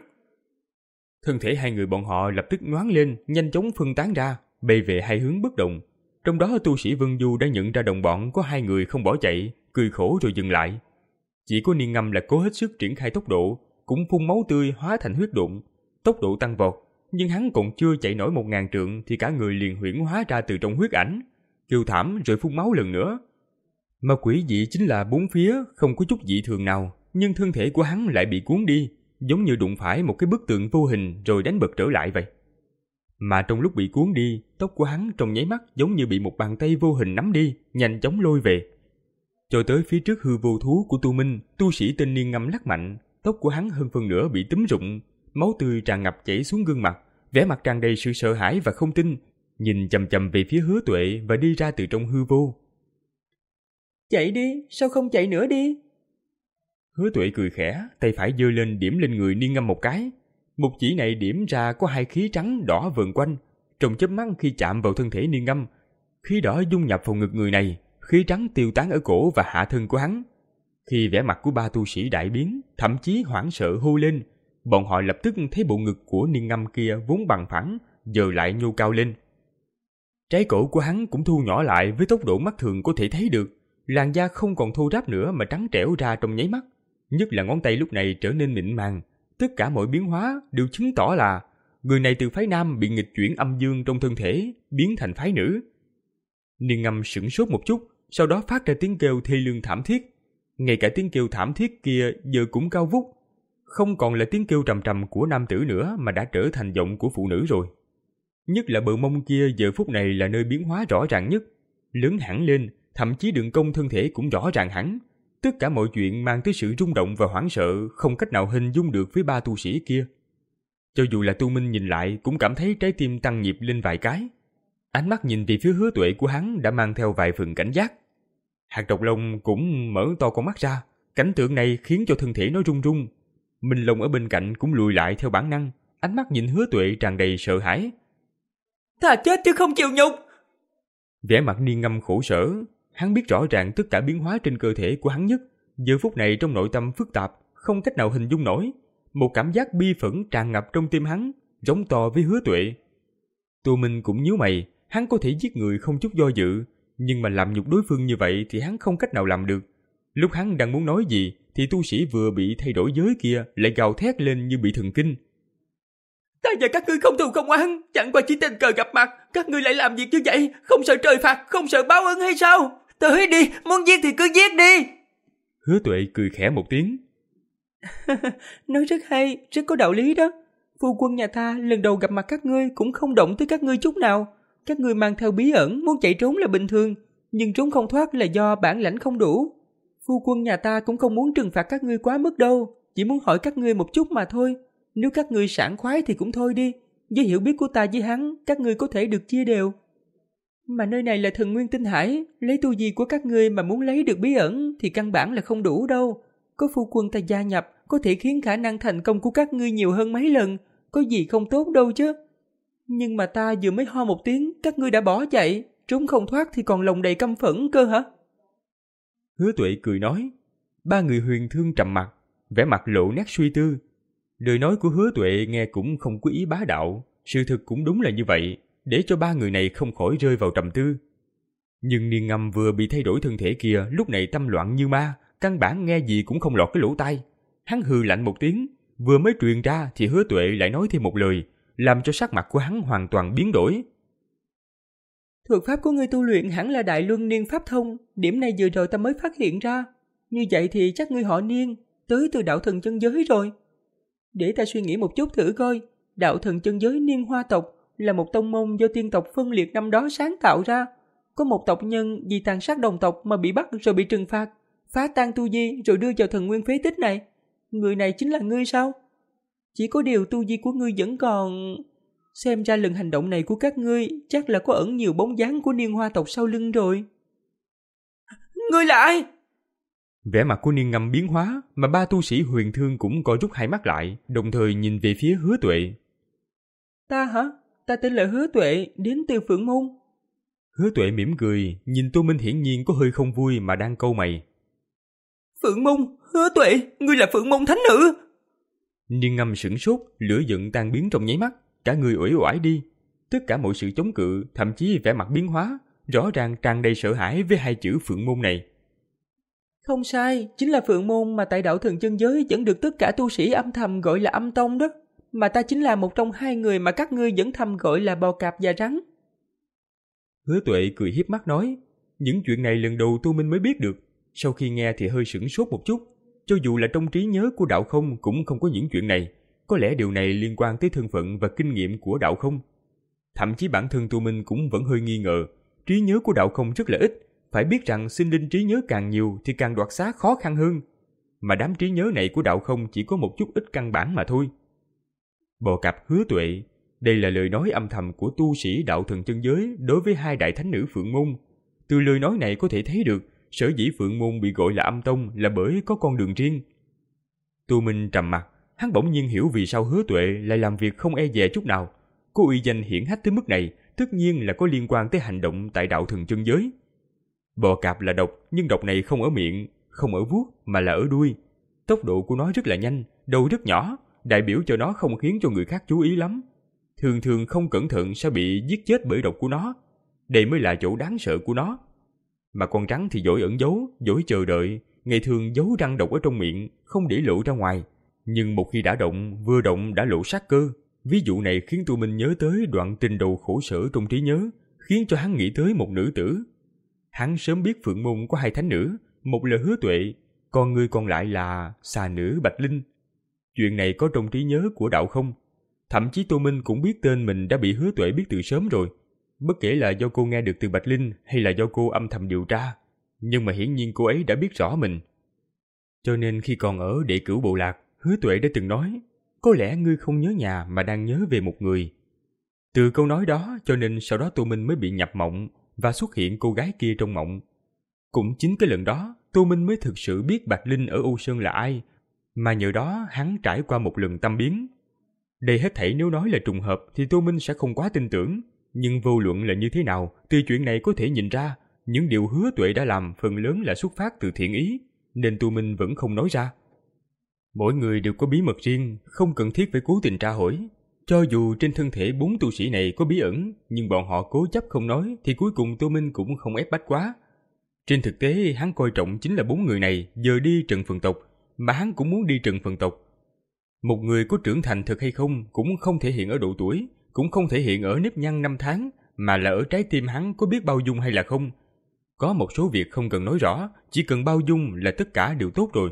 Thân thể hai người bọn họ lập tức nhoáng lên, nhanh chóng phân tán ra, bay về hai hướng bất động. Trong đó tu sĩ Vân Du đã nhận ra đồng bọn có hai người không bỏ chạy, cười khổ rồi dừng lại. Chỉ có Niên Ngâm là cố hết sức triển khai tốc độ, cũng phun máu tươi hóa thành huyết độn, tốc độ tăng vọt. Nhưng hắn còn chưa chạy nổi một ngàn trượng thì cả người liền huyễn hóa ra từ trong huyết ảnh, kêu thảm rồi phun máu lần nữa. Mà quỷ dị chính là bốn phía không có chút dị thường nào, nhưng thân thể của hắn lại bị cuốn đi. giống như đụng phải một cái bức tượng vô hình rồi đánh bật trở lại vậy. Mà trong lúc bị cuốn đi, tóc của hắn trong nháy mắt giống như bị một bàn tay vô hình nắm đi, nhanh chóng lôi về. Cho tới phía trước hư vô thú của Tu Minh, tu sĩ tên Niên Ngâm lắc mạnh, tóc của hắn hơn phần nửa bị túm rụng, máu tươi tràn ngập chảy xuống gương mặt, vẻ mặt tràn đầy sự sợ hãi và không tin, nhìn chằm chằm về phía Hứa Tuệ và đi ra từ trong hư vô. Chạy đi, sao không chạy nữa đi? Hứa Tuệ cười khẽ, tay phải giơ lên điểm lên người Niên Ngâm một cái. Một chỉ này điểm ra có hai khí trắng đỏ vờn quanh, trong chớp mắt khi chạm vào thân thể Niên Ngâm, khí đỏ dung nhập vào ngực người này, khí trắng tiêu tán ở cổ và hạ thân của hắn. Khi vẻ mặt của ba tu sĩ đại biến, thậm chí hoảng sợ hô lên, bọn họ lập tức thấy bộ ngực của Niên Ngâm kia vốn bằng phẳng, giờ lại nhô cao lên. Trái cổ của hắn cũng thu nhỏ lại với tốc độ mắt thường có thể thấy được, làn da không còn thô ráp nữa mà trắng trẻo ra trong nháy mắt, nhất là ngón tay lúc này trở nên mịn màng. Tất cả mọi biến hóa đều chứng tỏ là người này từ phái nam bị nghịch chuyển âm dương trong thân thể, biến thành phái nữ. Niên Ngâm sửng sốt một chút, sau đó phát ra tiếng kêu thê lương thảm thiết. Ngay cả tiếng kêu thảm thiết kia giờ cũng cao vút, không còn là tiếng kêu trầm trầm của nam tử nữa mà đã trở thành giọng của phụ nữ rồi. Nhất là bờ mông kia giờ phút này là nơi biến hóa rõ ràng nhất, lớn hẳn lên, thậm chí đường cong thân thể cũng rõ ràng hẳn. Tất cả mọi chuyện mang tới sự rung động và hoảng sợ không cách nào hình dung được với ba tu sĩ kia. Cho dù là Tu Minh nhìn lại cũng cảm thấy trái tim tăng nhịp lên vài cái. Ánh mắt nhìn về phía Hứa Tuệ của hắn đã mang theo vài phần cảnh giác. Hạt Độc Long cũng mở to con mắt ra, cảnh tượng này khiến cho thân thể nó rung rung. Minh Long ở bên cạnh cũng lùi lại theo bản năng, ánh mắt nhìn Hứa Tuệ tràn đầy sợ hãi. Thà chết chứ không chịu nhục. Vẻ mặt Niên Ngâm khổ sở, hắn biết rõ ràng tất cả biến hóa trên cơ thể của hắn nhất, giờ phút này trong nội tâm phức tạp, không cách nào hình dung nổi. Một cảm giác bi phẫn tràn ngập trong tim hắn, giống to với Hứa Tuệ. Tu Minh cũng nhíu mày, hắn có thể giết người không chút do dự, nhưng mà làm nhục đối phương như vậy thì hắn không cách nào làm được. Lúc hắn đang muốn nói gì thì tu sĩ vừa bị thay đổi giới kia lại gào thét lên như bị thần kinh. Ta và các ngươi không thù không oán, chẳng qua chỉ tình cờ gặp mặt, các ngươi lại làm việc như vậy, không sợ trời phạt, không sợ báo ứng hay sao? Tới đi, muốn giết thì cứ giết đi. Hứa Tuệ cười khẽ một tiếng. Nói rất hay, rất có đạo lý đó. Phu quân nhà ta lần đầu gặp mặt các ngươi cũng không động tới các ngươi chút nào. Các ngươi mang theo bí ẩn, muốn chạy trốn là bình thường, nhưng trốn không thoát là do bản lãnh không đủ. Phu quân nhà ta cũng không muốn trừng phạt các ngươi quá mức đâu, chỉ muốn hỏi các ngươi một chút mà thôi. Nếu các ngươi sảng khoái thì cũng thôi đi, với hiểu biết của ta với hắn, các ngươi có thể được chia đều. Mà nơi này là Thần Nguyên Tinh Hải, lấy tu vi của các ngươi mà muốn lấy được bí ẩn thì căn bản là không đủ đâu. Có phu quân ta gia nhập, có thể khiến khả năng thành công của các ngươi nhiều hơn mấy lần, có gì không tốt đâu chứ. Nhưng mà ta vừa mới ho một tiếng, các ngươi đã bỏ chạy, trốn không thoát thì còn lòng đầy căm phẫn cơ hả? Hứa Tuệ cười nói. Ba người Huyền Thương trầm mặt, vẻ mặt lộ nét suy tư. Lời nói của Hứa Tuệ nghe cũng không có ý bá đạo, sự thực cũng đúng là như vậy, để cho ba người này không khỏi rơi vào trầm tư. Nhưng Niên Ngâm vừa bị thay đổi thân thể kia lúc này tâm loạn như ma, căn bản nghe gì cũng không lọt cái lỗ tai. Hắn hừ lạnh một tiếng, vừa mới truyền ra thì Hứa Tuệ lại nói thêm một lời, làm cho sắc mặt của hắn hoàn toàn biến đổi. Thuật pháp của ngươi tu luyện hẳn là Đại Luân Niên Pháp Thông, điểm này vừa rồi ta mới phát hiện ra. Như vậy thì chắc ngươi họ Niên, tới từ đạo thần chân giới rồi. Để ta suy nghĩ một chút thử coi, đạo thần chân giới Niên Hoa tộc là một tông môn do tiên tộc phân liệt năm đó sáng tạo ra. Có một tộc nhân vì tàn sát đồng tộc mà bị bắt rồi bị trừng phạt, phá tan tu vi rồi đưa vào thần nguyên phế tích này. Người này chính là ngươi sao? Chỉ có điều tu vi của ngươi vẫn còn... Xem ra lần hành động này của các ngươi chắc là có ẩn nhiều bóng dáng của Niên Hoa tộc sau lưng rồi. Ngươi là ai? Vẻ mặt của Niên Ngâm biến hóa, mà ba tu sĩ Huyền Thương cũng co rút hai mắt lại, đồng thời nhìn về phía Hứa Tuệ. Ta hả? Ta tên là Hứa Tuệ, đến từ Phượng Môn. Hứa Tuệ mỉm cười, nhìn Tô Minh hiển nhiên có hơi không vui mà đang cau mày. Phượng Môn? Hứa Tuệ, ngươi là Phượng Môn thánh nữ? Niên Ngâm sửng sốt, lửa giận tan biến trong nháy mắt, cả người uể oải đi. Tất cả mọi sự chống cự, thậm chí vẻ mặt biến hóa, rõ ràng tràn đầy sợ hãi với hai chữ Phượng Môn này. Không sai, chính là Phượng Môn mà tại đạo thần chân giới vẫn được tất cả tu sĩ âm thầm gọi là Âm Tông đó. Mà ta chính là một trong hai người mà các ngươi vẫn thầm gọi là bò cạp và rắn. Hứa Tuệ cười hiếp mắt nói, những chuyện này lần đầu Tô Minh mới biết được. Sau khi nghe thì hơi sửng sốt một chút, cho dù là trong trí nhớ của Đạo Không cũng không có những chuyện này. Có lẽ điều này liên quan tới thân phận và kinh nghiệm của Đạo Không. Thậm chí bản thân Tô Minh cũng vẫn hơi nghi ngờ, trí nhớ của Đạo Không rất là ít, phải biết rằng sinh linh trí nhớ càng nhiều thì càng đoạt xá khó khăn hơn. Mà đám trí nhớ này của Đạo Không chỉ có một chút ít căn bản mà thôi. Bò cạp Hứa Tuệ, đây là lời nói âm thầm của tu sĩ Đạo Thần chân giới đối với hai đại thánh nữ Phượng Môn. Từ lời nói này có thể thấy được, sở dĩ Phượng Môn bị gọi là âm tông là bởi có con đường riêng. Tô Minh trầm mặt, hắn bỗng nhiên hiểu vì sao Hứa Tuệ lại làm việc không e dè chút nào. Cô uy danh hiển hách tới mức này, tất nhiên là có liên quan tới hành động tại Đạo Thần chân giới. Bò cạp là độc, nhưng độc này không ở miệng, không ở vuốt mà là ở đuôi. Tốc độ của nó rất là nhanh, đầu rất nhỏ, đại biểu cho nó không khiến cho người khác chú ý lắm. Thường thường không cẩn thận sẽ bị giết chết bởi độc của nó. Đây mới là chỗ đáng sợ của nó. Mà con rắn thì giỏi ẩn giấu, giỏi chờ đợi, ngày thường giấu răng độc ở trong miệng, không để lộ ra ngoài. Nhưng một khi đã động, vừa động đã lộ sát cơ. Ví dụ này khiến Tô Minh nhớ tới đoạn tình đầu khổ sở trong trí nhớ, khiến cho hắn nghĩ tới một nữ tử. Hắn sớm biết Phượng Môn có hai thánh nữ, một là Hứa Tuệ, còn người còn lại là xà nữ Bạch Linh. Chuyện này có trong trí nhớ của Đạo Không. Thậm chí Tô Minh cũng biết tên mình đã bị Hứa Tuệ biết từ sớm rồi. Bất kể là do cô nghe được từ Bạch Linh hay là do cô âm thầm điều tra, nhưng mà hiển nhiên cô ấy đã biết rõ mình. Cho nên khi còn ở Đệ Cửu Bộ Lạc, Hứa Tuệ đã từng nói, có lẽ ngươi không nhớ nhà mà đang nhớ về một người. Từ câu nói đó cho nên sau đó Tô Minh mới bị nhập mộng và xuất hiện cô gái kia trong mộng. Cũng chính cái lần đó, Tô Minh mới thực sự biết Bạch Linh ở Ô Sơn là ai, mà nhờ đó hắn trải qua một lần tâm biến. Đây hết thảy nếu nói là trùng hợp thì Tô Minh sẽ không quá tin tưởng, nhưng vô luận là như thế nào, từ chuyện này có thể nhìn ra, những điều Hứa Tuệ đã làm phần lớn là xuất phát từ thiện ý, nên Tô Minh vẫn không nói ra. Mỗi người đều có bí mật riêng, không cần thiết phải cố tình tra hỏi. Cho dù trên thân thể bốn tu sĩ này có bí ẩn, nhưng bọn họ cố chấp không nói thì cuối cùng Tô Minh cũng không ép bách quá. Trên thực tế hắn coi trọng chính là bốn người này giờ đi Trần Phần Tộc, mà hắn cũng muốn đi Trần Phần Tộc. Một người có trưởng thành thật hay không cũng không thể hiện ở độ tuổi, cũng không thể hiện ở nếp nhăn năm tháng, mà là ở trái tim hắn có biết bao dung hay là không. Có một số việc không cần nói rõ, chỉ cần bao dung là tất cả đều tốt rồi.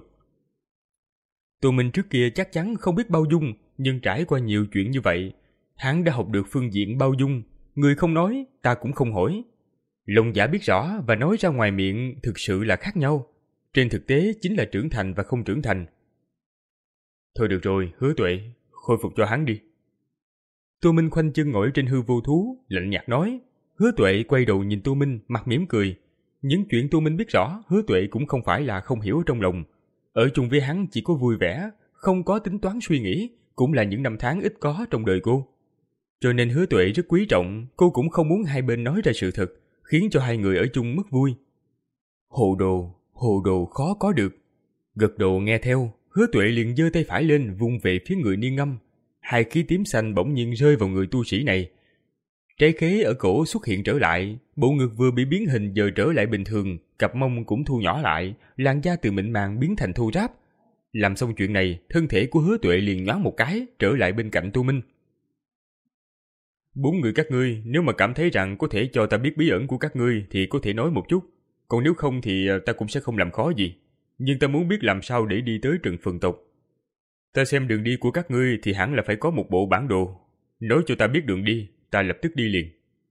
Tô Minh trước kia chắc chắn không biết bao dung, nhưng trải qua nhiều chuyện như vậy, hắn đã học được phương diện bao dung. Người không nói, ta cũng không hỏi. Lòng dạ biết rõ và nói ra ngoài miệng thực sự là khác nhau. Trên thực tế chính là trưởng thành và không trưởng thành. Thôi được rồi, Hứa Tuệ, khôi phục cho hắn đi. Tô Minh khoanh chân ngồi trên hư vô thú, lạnh nhạt nói. Hứa Tuệ quay đầu nhìn Tô Minh, mặt mỉm cười. Những chuyện Tô Minh biết rõ, Hứa Tuệ cũng không phải là không hiểu trong lòng. Ở chung với hắn chỉ có vui vẻ, không có tính toán suy nghĩ, cũng là những năm tháng ít có trong đời cô. Cho nên Hứa Tuệ rất quý trọng, cô cũng không muốn hai bên nói ra sự thật, khiến cho hai người ở chung mất vui. Hồ đồ, hồ đồ khó có được. Gật đầu nghe theo, Hứa Tuệ liền giơ tay phải lên vung về phía người Niên Ngâm. Hai khí tím xanh bỗng nhiên rơi vào người tu sĩ này. Trái khế ở cổ xuất hiện trở lại, bộ ngực vừa bị biến hình giờ trở lại bình thường, cặp mông cũng thu nhỏ lại, làn da từ mịn màng biến thành thô ráp. Làm xong chuyện này, thân thể của Hứa Tuệ liền nhoáng một cái, trở lại bên cạnh Tô Minh. Bốn người các ngươi, nếu mà cảm thấy rằng có thể cho ta biết bí ẩn của các ngươi thì có thể nói một chút, còn nếu không thì ta cũng sẽ không làm khó gì. Nhưng ta muốn biết làm sao để đi tới Trần Phần Tộc. Ta xem đường đi của các ngươi thì hẳn là phải có một bộ bản đồ. Nói cho ta biết đường đi, ta lập tức đi liền.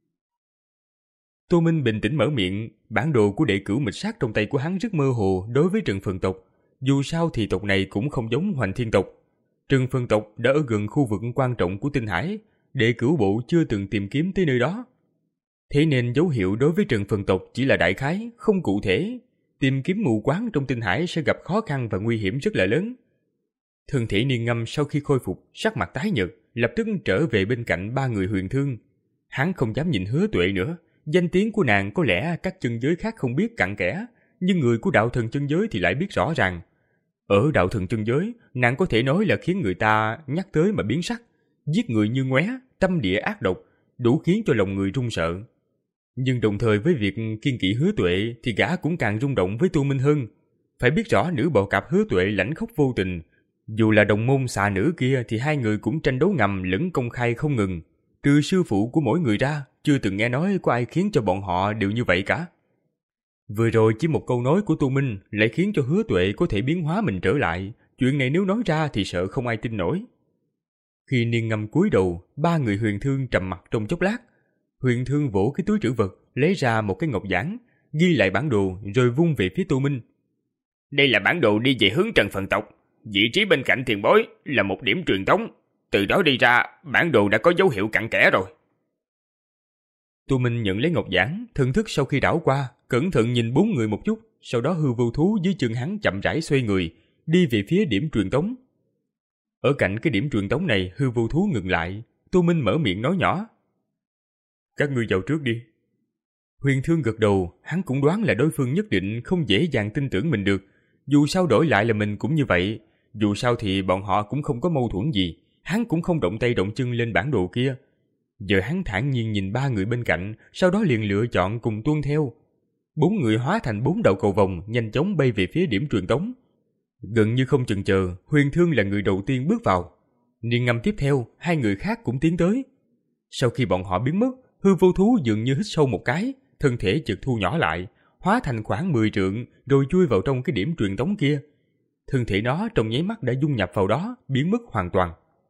Tô Minh bình tĩnh mở miệng, bản đồ của Đệ Cửu Mịch Sát trong tay của hắn rất mơ hồ đối với Trần Phần Tộc. Dù sao thì tộc này cũng không giống Hoành Thiên Tộc. Trần Phần Tộc đã ở gần khu vực quan trọng của Tinh Hải, Đệ Cửu Bộ chưa từng tìm kiếm tới nơi đó. Thế nên dấu hiệu đối với Trần Phần Tộc chỉ là đại khái, không cụ thể. Tìm kiếm mù quáng trong Tinh Hải sẽ gặp khó khăn và nguy hiểm rất là lớn. Thân thể Niên Ngâm sau khi khôi phục, sắc mặt tái nhợt, lập tức trở về bên cạnh ba người Huyền Thương. Hắn không dám nhìn Hứa Tuệ nữa, danh tiếng của nàng có lẽ các chân giới khác không biết cặn kẽ, nhưng người của Đạo Thần chân giới thì lại biết rõ ràng. Ở Đạo Thần chân giới, nàng có thể nói là khiến người ta nhắc tới mà biến sắc, giết người như ngoé, tâm địa ác độc, đủ khiến cho lòng người run sợ. Nhưng đồng thời với việc kiêng kỵ Hứa Tuệ thì gã cũng càng rung động với Tô Minh hơn. Phải biết rõ nữ bò cạp Hứa Tuệ lãnh khốc vô tình, dù là đồng môn xà nữ kia thì hai người cũng tranh đấu ngầm lẫn công khai không ngừng. Trừ sư phụ của mỗi người ra, chưa từng nghe nói có ai khiến cho bọn họ đều như vậy cả. Vừa rồi chỉ một câu nói của Tô Minh lại khiến cho Hứa Tuệ có thể biến hóa mình trở lại. Chuyện này nếu nói ra thì sợ không ai tin nổi. Khi Niên Ngâm cúi đầu, ba người Huyền Thương trầm mặc trong chốc lát. Huyền Thương vỗ cái túi trữ vật, lấy ra một cái ngọc giản, ghi lại bản đồ rồi vung về phía Tô Minh. Đây là bản đồ đi về hướng Trần Phần Tộc. Vị trí bên cạnh tiền bối là một điểm truyền tống. Từ đó đi ra, bản đồ đã có dấu hiệu cặn kẽ rồi. Tô Minh nhận lấy ngọc giản, thần thức sau khi đảo qua, cẩn thận nhìn bốn người một chút, sau đó hư vô thú dưới chân hắn chậm rãi xoay người, đi về phía điểm truyền tống. Ở cạnh cái điểm truyền tống này, hư vô thú ngừng lại, Tô Minh mở miệng nói nhỏ. Các ngươi vào trước đi. Huyền Thương gật đầu, hắn cũng đoán là đối phương nhất định không dễ dàng tin tưởng mình được. Dù sao đổi lại là mình cũng như vậy, dù sao thì bọn họ cũng không có mâu thuẫn gì, hắn cũng không động tay động chân lên bản đồ kia. Giờ hắn thản nhiên nhìn ba người bên cạnh, sau đó liền lựa chọn cùng tuân theo. Bốn người hóa thành bốn đạo cầu vồng, nhanh chóng bay về phía điểm truyền tống. Gần như không chần chờ, Huyền Thương là người đầu tiên bước vào. Niên Ngâm tiếp theo, hai người khác cũng tiến tới. Sau khi bọn họ biến mất, hư vô thú dường như hít sâu một cái, thân thể chợt thu nhỏ lại, hóa thành khoảng mười trượng, rồi chui vào trong cái điểm truyền tống kia. Thân thể nó trong nháy mắt đã dung nhập vào đó, biến mất hoàn toàn.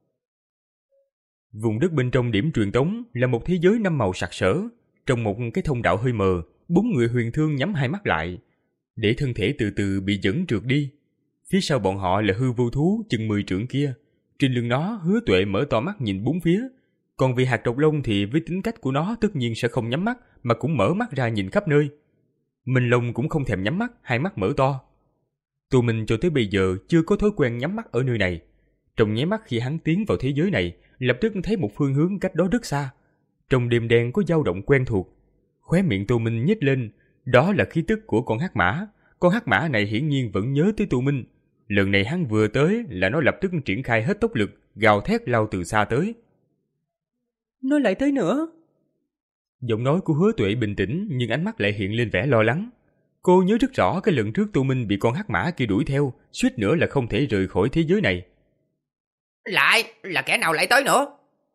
Vùng đất bên trong điểm truyền tống là một thế giới năm màu sặc sỡ. Trong một cái thông đạo hơi mờ, bốn người Huyền Thương nhắm hai mắt lại, để thân thể từ từ bị dẫn trượt đi. Phía sau bọn họ là hư vô thú chừng mười trượng kia. Trên lưng nó, Hứa Tuệ mở to mắt nhìn bốn phía. Còn vì hạt độc lông thì với tính cách của nó tất nhiên sẽ không nhắm mắt, mà cũng mở mắt ra nhìn khắp nơi. Minh Long cũng không thèm nhắm mắt, hai mắt mở to. Tô Minh cho tới bây giờ chưa có thói quen nhắm mắt ở nơi này. Trong nháy mắt khi hắn tiến vào thế giới này, lập tức thấy một phương hướng cách đó rất xa. Trong đêm đen có dao động quen thuộc. Khóe miệng Tô Minh nhếch lên, đó là khí tức của con hắc mã. Con hắc mã này hiển nhiên vẫn nhớ tới Tô Minh. Lần này hắn vừa tới là nó lập tức triển khai hết tốc lực, gào thét lao từ xa tới. Nó lại tới nữa. Giọng nói của Hứa Tuệ bình tĩnh, nhưng ánh mắt lại hiện lên vẻ lo lắng. Cô nhớ rất rõ cái lần trước Tô Minh bị con hắc mã kia đuổi theo, suýt nữa là không thể rời khỏi thế giới này. Lại, là kẻ nào lại tới nữa?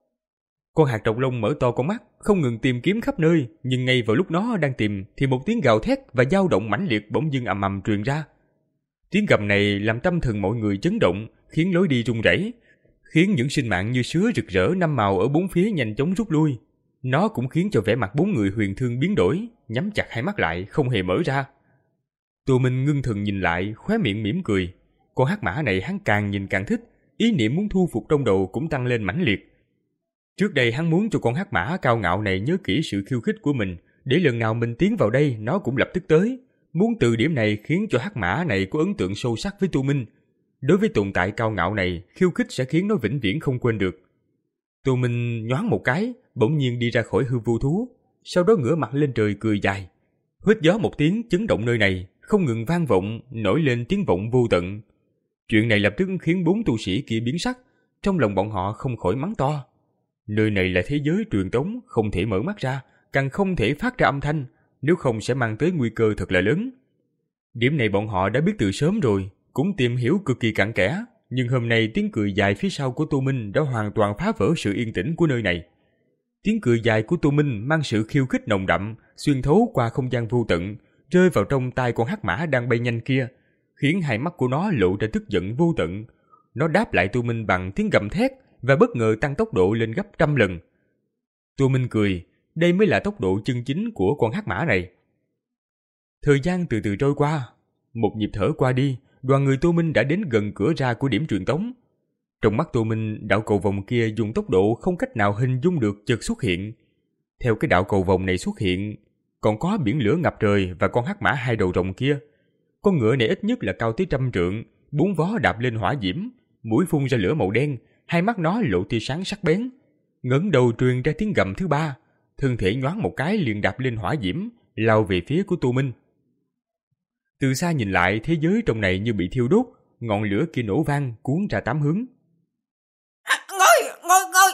Con hạt trọc lông mở to con mắt, không ngừng tìm kiếm khắp nơi, nhưng ngay vào lúc nó đang tìm thì một tiếng gào thét và dao động mãnh liệt bỗng dưng ầm ầm truyền ra. Tiếng gầm này làm tâm thần mọi người chấn động, khiến lối đi rung rẩy, khiến những sinh mạng như sứa rực rỡ năm màu ở bốn phía nhanh chóng rút lui. Nó cũng khiến cho vẻ mặt bốn người Huyền Thương biến đổi, nhắm chặt hai mắt lại, không hề mở ra. Tô Minh ngưng thần nhìn lại, khóe miệng mỉm cười. Con hắc mã này hắn càng nhìn càng thích, ý niệm muốn thu phục trong đầu cũng tăng lên mãnh liệt. Trước đây hắn muốn cho con hắc mã cao ngạo này nhớ kỹ sự khiêu khích của mình, để lần nào mình tiến vào đây nó cũng lập tức tới. Muốn từ điểm này khiến cho hắc mã này có ấn tượng sâu sắc với Tô Minh. Đối với tồn tại cao ngạo này, khiêu khích sẽ khiến nó vĩnh viễn không quên được. Tô Minh nhoáng một cái, bỗng nhiên đi ra khỏi hư vô thú, sau đó ngửa mặt lên trời cười dài. Huýt gió một tiếng chấn động nơi này, không ngừng vang vọng, nổi lên tiếng vọng vô tận. Chuyện này lập tức khiến bốn tu sĩ kia biến sắc, trong lòng bọn họ không khỏi mắng to. Nơi này là thế giới truyền tống, không thể mở mắt ra, càng không thể phát ra âm thanh, nếu không sẽ mang tới nguy cơ thật là lớn. Điểm này bọn họ đã biết từ sớm rồi, cũng tìm hiểu cực kỳ cặn kẽ, nhưng hôm nay tiếng cười dài phía sau của Tô Minh đã hoàn toàn phá vỡ sự yên tĩnh của nơi này. Tiếng cười dài của Tô Minh mang sự khiêu khích nồng đậm, xuyên thấu qua không gian vô tận, rơi vào trong tai con hắc mã đang bay nhanh kia, khiến hai mắt của nó lộ ra tức giận vô tận. Nó đáp lại Tô Minh bằng tiếng gầm thét và bất ngờ tăng tốc độ lên gấp trăm lần. Tô Minh cười, đây mới là tốc độ chân chính của con hắc mã này. Thời gian từ từ trôi qua, một nhịp thở qua đi, đoàn người Tô Minh đã đến gần cửa ra của điểm truyền tống. Trong mắt Tô Minh, đạo cầu vồng kia dùng tốc độ không cách nào hình dung được chợt xuất hiện. Theo cái đạo cầu vồng này xuất hiện, còn có biển lửa ngập trời và con hắc mã hai đầu rồng kia. Con ngựa này ít nhất là cao tới trăm trượng, bốn vó đạp lên hỏa diễm, mũi phun ra lửa màu đen, hai mắt nó lộ tia sáng sắc bén. Ngẩng đầu truyền ra tiếng gầm thứ ba, thân thể nhoáng một cái liền đạp lên hỏa diễm, lao về phía của Tô Minh. Từ xa nhìn lại, thế giới trong này như bị thiêu đốt, ngọn lửa kia nổ vang cuốn ra tám hướng. À, ngồi, ngồi, ngồi.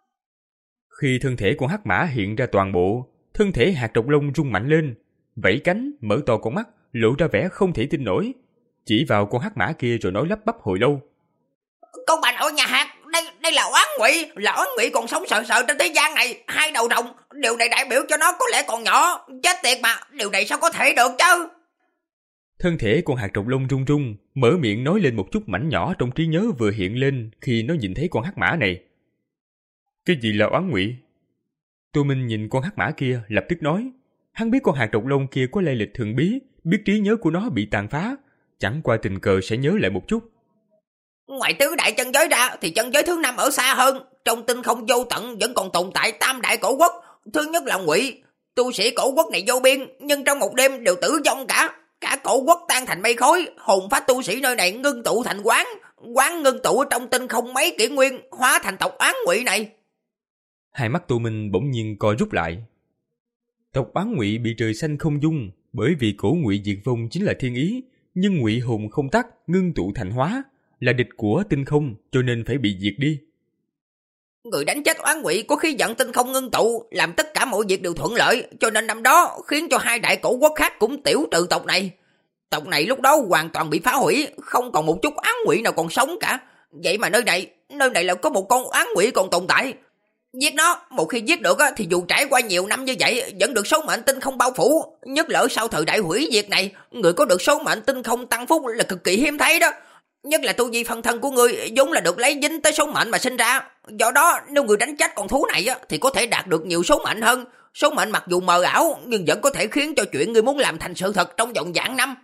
Khi thân thể con hắc mã hiện ra toàn bộ, thân thể hạt độc lông rung mạnh lên, vẫy cánh, mở to con mắt, lộ ra vẻ không thể tin nổi, chỉ vào con hắc mã kia rồi nói lắp bắp hồi lâu. Con bà nội nhà hạt, đây đây là oán ngụy, là oán ngụy còn sống sờ sờ trên thế gian này, hai đầu rồng, điều này đại biểu cho nó có lẽ còn nhỏ, chết tiệt mà, điều này sao có thể được chứ? Thân thể con hạt trọc lông run run, mở miệng nói lên một chút mảnh nhỏ trong trí nhớ vừa hiện lên khi nó nhìn thấy con hắc mã này. Cái gì là oán ngụy? Tô Minh nhìn con hắc mã kia lập tức nói, hắn biết con hạt trọc lông kia có lai lịch thần bí, biết trí nhớ của nó bị tàn phá, chẳng qua tình cờ sẽ nhớ lại một chút. Ngoài tứ đại chân giới ra thì chân giới thứ năm ở xa hơn, trong tinh không vô tận vẫn còn tồn tại tam đại cổ quốc. Thứ nhất là ngụy, tu sĩ cổ quốc này vô biên, nhưng trong một đêm đều tử vong cả, cả cổ quốc tan thành mây khói, hồn phách tu sĩ nơi này ngưng tụ thành quán, quán ngưng tụ ở trong tinh không mấy kỷ nguyên, hóa thành tộc oán ngụy này. Hai mắt Tô Minh bỗng nhiên co rút lại. Tộc oán ngụy bị trời xanh không dung, bởi vì cổ ngụy diệt vong chính là thiên ý, nhưng ngụy hồn không tắt, ngưng tụ thành hóa, là địch của tinh không, cho nên phải bị diệt đi. Người đánh chết oán ngụy có khí vận tinh không ngưng tụ, làm tất cả mọi việc đều thuận lợi, cho nên năm đó khiến cho hai đại cổ quốc khác cũng tiểu trừ tộc này. Tộc này lúc đó hoàn toàn bị phá hủy, không còn một chút oán ngụy nào còn sống cả. Vậy mà nơi này, nơi này là có một con oán ngụy còn tồn tại. Giết nó, một khi giết được thì dù trải qua nhiều năm như vậy vẫn được số mệnh tinh không bao phủ, nhất là ở sau thời đại hủy diệt này, người có được số mệnh tinh không tăng phúc là cực kỳ hiếm thấy đó. Nhất là tu vi phân thân của ngươi vốn là được lấy dính tới số mệnh mà sinh ra, do đó nếu người đánh chết con thú này thì có thể đạt được nhiều số mệnh hơn. Số mệnh mặc dù mờ ảo nhưng vẫn có thể khiến cho chuyện ngươi muốn làm thành sự thật trong vòng vạn năm.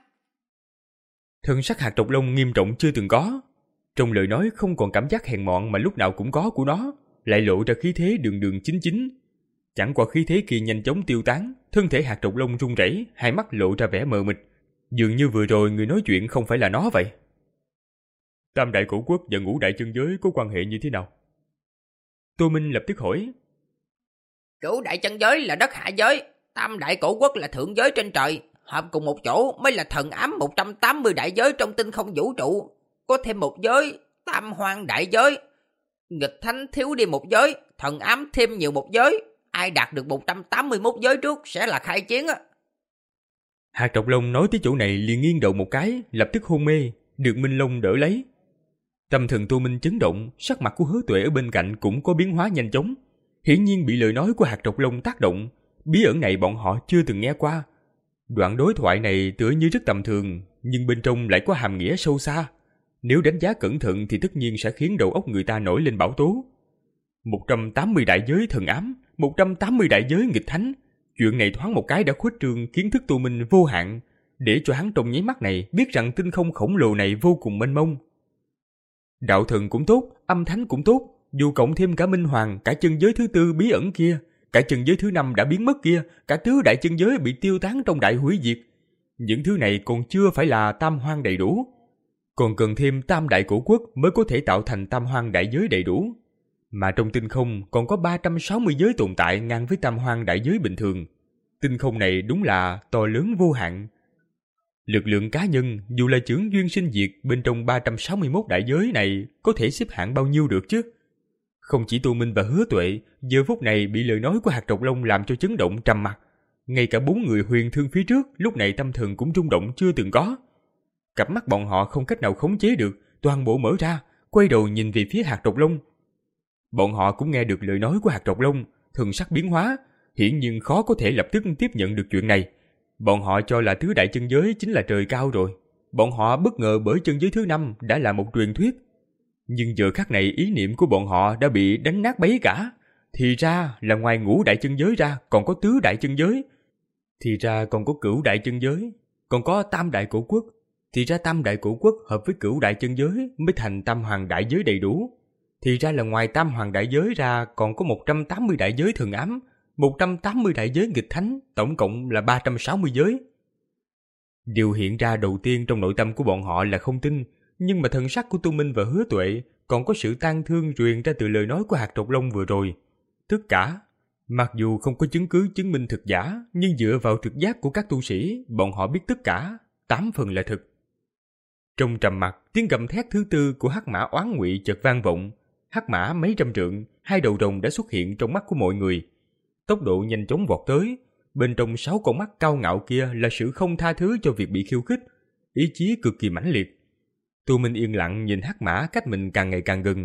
Thân sắc hạt trọc lông nghiêm trọng chưa từng có, trong lời nói không còn cảm giác hèn mọn mà lúc nào cũng có của nó, lại lộ ra khí thế đường đường chính chính. Chẳng qua khí thế kia nhanh chóng tiêu tán, thân thể hạt trọc lông run rẩy, hai mắt lộ ra vẻ mờ mịt, dường như vừa rồi người nói chuyện không phải là nó vậy. Tam đại cổ quốc và ngũ đại chân giới có quan hệ như thế nào? Tô Minh lập tức hỏi. Cửu đại chân giới là đất hạ giới, tam đại cổ quốc là thượng giới trên trời, hợp cùng một chỗ mới là thần ám một trăm tám mươi đại giới trong tinh không vũ trụ. Có thêm một giới, tam hoang đại giới. Nghịch thánh thiếu đi một giới, thần ám thêm nhiều một giới. Ai đạt được một trăm tám mươi mốt giới trước sẽ là khai chiến á. Hạt trọc lông nói tới chỗ này liền nghiêng đầu một cái, lập tức hôn mê, được Minh Long đỡ lấy. Tâm thần Tô Minh chấn động, sắc mặt của Hứa Tuệ ở bên cạnh cũng có biến hóa nhanh chóng. Hiển nhiên bị lời nói của hạt trọc lông tác động, bí ẩn này bọn họ chưa từng nghe qua. Đoạn đối thoại này tựa như rất tầm thường, nhưng bên trong lại có hàm nghĩa sâu xa. Nếu đánh giá cẩn thận thì tất nhiên sẽ khiến đầu óc người ta nổi lên bão tố. một trăm tám mươi đại giới thần ám, một trăm tám mươi đại giới nghịch thánh. Chuyện này thoáng một cái đã khuếch trương kiến thức Tô Minh vô hạn, để cho hắn trong nháy mắt này biết rằng tinh không khổng lồ này vô cùng mênh mông. Đạo thần cũng tốt, âm thánh cũng tốt, dù cộng thêm cả Minh Hoàng, cả chân giới thứ tư bí ẩn kia, cả chân giới thứ năm đã biến mất kia, cả tứ đại chân giới bị tiêu tán trong đại hủy diệt. Những thứ này còn chưa phải là tam hoang đầy đủ, còn cần thêm tam đại cổ quốc mới có thể tạo thành tam hoang đại giới đầy đủ. Mà trong tinh không còn có ba trăm sáu mươi giới tồn tại ngang với tam hoang đại giới bình thường. Tinh không này đúng là to lớn vô hạn. Lực lượng cá nhân dù là chưởng duyên sinh diệt bên trong ba trăm sáu mươi mốt đại giới này có thể xếp hạng bao nhiêu được chứ? Không chỉ Tô Minh và Hứa Tuệ giờ phút này bị lời nói của hạt trọc lông làm cho chấn động trầm mặc, ngay cả bốn người huyền thương phía trước lúc này tâm thần cũng rung động chưa từng có. Cặp mắt bọn họ không cách nào khống chế được, toàn bộ mở ra, quay đầu nhìn về phía hạt trọc lông. Bọn họ cũng nghe được lời nói của hạt trọc lông, thần sắc biến hóa, hiển nhiên khó có thể lập tức tiếp nhận được chuyện này. Bọn họ cho là tứ đại chân giới chính là trời cao rồi. Bọn họ bất ngờ bởi chân giới thứ năm đã là một truyền thuyết. Nhưng giờ khắc này ý niệm của bọn họ đã bị đánh nát bấy cả. Thì ra là ngoài ngũ đại chân giới ra còn có tứ đại chân giới. Thì ra còn có cửu đại chân giới. Còn có tam đại cổ quốc. Thì ra tam đại cổ quốc hợp với cửu đại chân giới mới thành tam hoàng đại giới đầy đủ. Thì ra là ngoài tam hoàng đại giới ra còn có một trăm tám mươi đại giới thần ám, một trăm tám mươi đại giới nghịch thánh, tổng cộng là ba trăm sáu mươi giới. Điều hiện ra đầu tiên trong nội tâm của bọn họ là không tin, nhưng mà thần sắc của Tô Minh và Hứa Tuệ còn có sự tang thương truyền ra từ lời nói của hạt trọc lông vừa rồi. Tất cả, mặc dù không có chứng cứ chứng minh thực giả, nhưng dựa vào thực giác của các tu sĩ, bọn họ biết tất cả, tám phần là thực. Trong trầm mặc, tiếng gầm thét thứ tư của hắc mã oán ngụy chợt vang vọng. Hắc mã mấy trăm trượng, hai đầu rồng đã xuất hiện trong mắt của mọi người. Tốc độ nhanh chóng vọt tới, bên trong sáu con mắt cao ngạo kia là sự không tha thứ cho việc bị khiêu khích, ý chí cực kỳ mãnh liệt. Tô Minh yên lặng nhìn hắc mã cách mình càng ngày càng gần,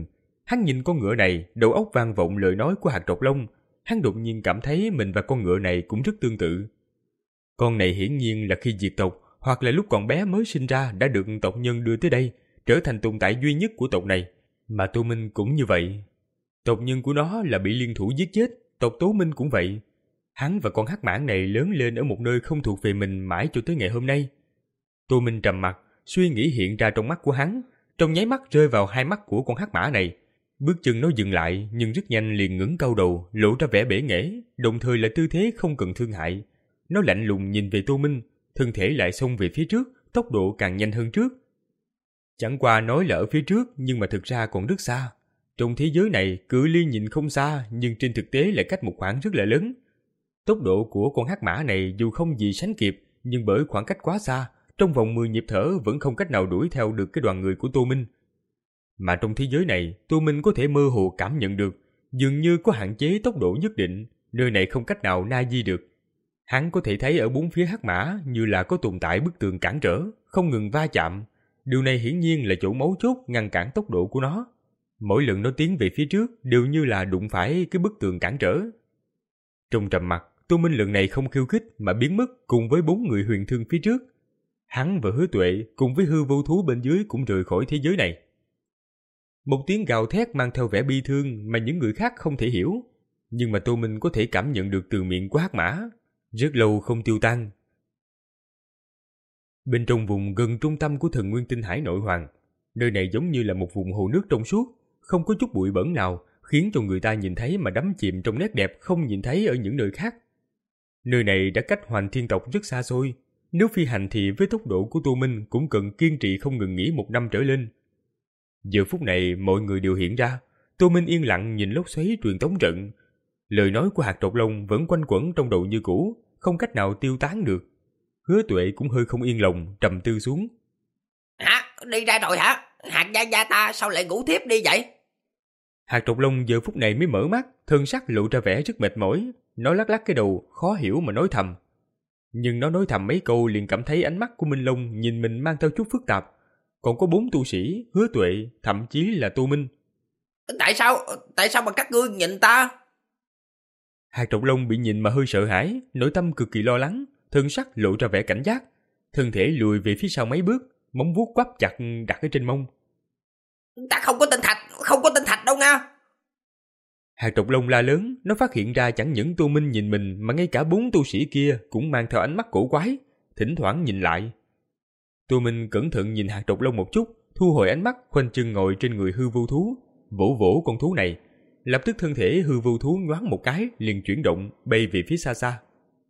Hắn nhìn con ngựa này, đầu óc vang vọng lời nói của hạt trọc lông. Hắn đột nhiên cảm thấy mình và con ngựa này cũng rất tương tự. Con này hiển nhiên là khi diệt tộc, hoặc là lúc còn bé mới sinh ra đã được tộc nhân đưa tới đây, trở thành tồn tại duy nhất của tộc này. Mà Tô Minh cũng như vậy. Tộc nhân của nó là bị liên thủ giết chết, tộc Tố Minh cũng vậy. Hắn và con hắc mãng này lớn lên ở một nơi không thuộc về mình mãi cho tới ngày hôm nay. Tô Minh trầm mặt, suy nghĩ hiện ra trong mắt của hắn, trong nháy mắt rơi vào hai mắt của con hắc mã này. Bước chân nó dừng lại nhưng rất nhanh liền ngẩng cao đầu, lộ ra vẻ bể nghễ, đồng thời là tư thế không cần thương hại. Nó lạnh lùng nhìn về Tô Minh, thân thể lại xông về phía trước, tốc độ càng nhanh hơn trước. Chẳng qua nói là ở phía trước nhưng mà thực ra còn rất xa. Trong thế giới này, cự ly nhìn không xa nhưng trên thực tế lại cách một khoảng rất là lớn. Tốc độ của con hắc mã này dù không gì sánh kịp, nhưng bởi khoảng cách quá xa, trong vòng mười nhịp thở vẫn không cách nào đuổi theo được cái đoàn người của Tô Minh. Mà trong thế giới này, Tô Minh có thể mơ hồ cảm nhận được, dường như có hạn chế tốc độ nhất định, nơi này không cách nào na di được. Hắn có thể thấy ở bốn phía hắc mã như là có tồn tại bức tường cản trở, không ngừng va chạm. Điều này hiển nhiên là chỗ mấu chốt ngăn cản tốc độ của nó. Mỗi lần nó tiến về phía trước đều như là đụng phải cái bức tường cản trở. Trong trầm mặc, Tô Minh lần này không khiêu khích mà biến mất cùng với bốn người huyền thương phía trước. Hắn và Hứa Tuệ cùng với hư vô thú bên dưới cũng rời khỏi thế giới này. Một tiếng gào thét mang theo vẻ bi thương mà những người khác không thể hiểu, nhưng mà Tô Minh có thể cảm nhận được từ miệng của hắc mã, rất lâu không tiêu tan. Bên trong vùng gần trung tâm của thần nguyên tinh hải nội hoàng, nơi này giống như là một vùng hồ nước trong suốt, không có chút bụi bẩn nào, khiến cho người ta nhìn thấy mà đắm chìm trong nét đẹp không nhìn thấy ở những nơi khác. Nơi này đã cách Hoành Thiên tộc rất xa xôi, nếu phi hành thì với tốc độ của Tô Minh cũng cần kiên trì không ngừng nghỉ một năm trở lên. Giờ phút này mọi người đều hiện ra, Tô Minh yên lặng nhìn lốc xoáy truyền tống trận. Lời nói của hạt trọc lông vẫn quanh quẩn trong đầu như cũ, không cách nào tiêu tán được. Hứa Tuệ cũng hơi không yên lòng, trầm tư xuống. Hả? Đi ra rồi hả? Hạt gia gia ta sao lại ngủ thiếp đi vậy? Hạt trọc lông giờ phút này mới mở mắt, thân sắc lộ ra vẻ rất mệt mỏi. Nó lắc lắc cái đầu, khó hiểu mà nói thầm. Nhưng nó nói thầm mấy câu liền cảm thấy ánh mắt của Minh Long nhìn mình mang theo chút phức tạp. Còn có bốn tu sĩ, Hứa Tuệ, thậm chí là Tô Minh. Tại sao? Tại sao mà các ngươi nhìn ta? Hạt trọc lông bị nhìn mà hơi sợ hãi, nội tâm cực kỳ lo lắng, thân sắc lộ ra vẻ cảnh giác, thân thể lùi về phía sau mấy bước, móng vuốt quắp chặt đặt ở trên mông. Ta không có tinh thạch, không có tinh thạch đâu nha. Hạt trọc lông la lớn, nó phát hiện ra chẳng những Tô Minh nhìn mình mà ngay cả bốn tu sĩ kia cũng mang theo ánh mắt cổ quái, thỉnh thoảng nhìn lại. Tô Minh cẩn thận nhìn hạt trọc lông một chút, thu hồi ánh mắt, khoanh chân ngồi trên người hư vô thú, vỗ vỗ con thú này. Lập tức thân thể hư vô thú nhoáng một cái, liền chuyển động, bay về phía xa xa.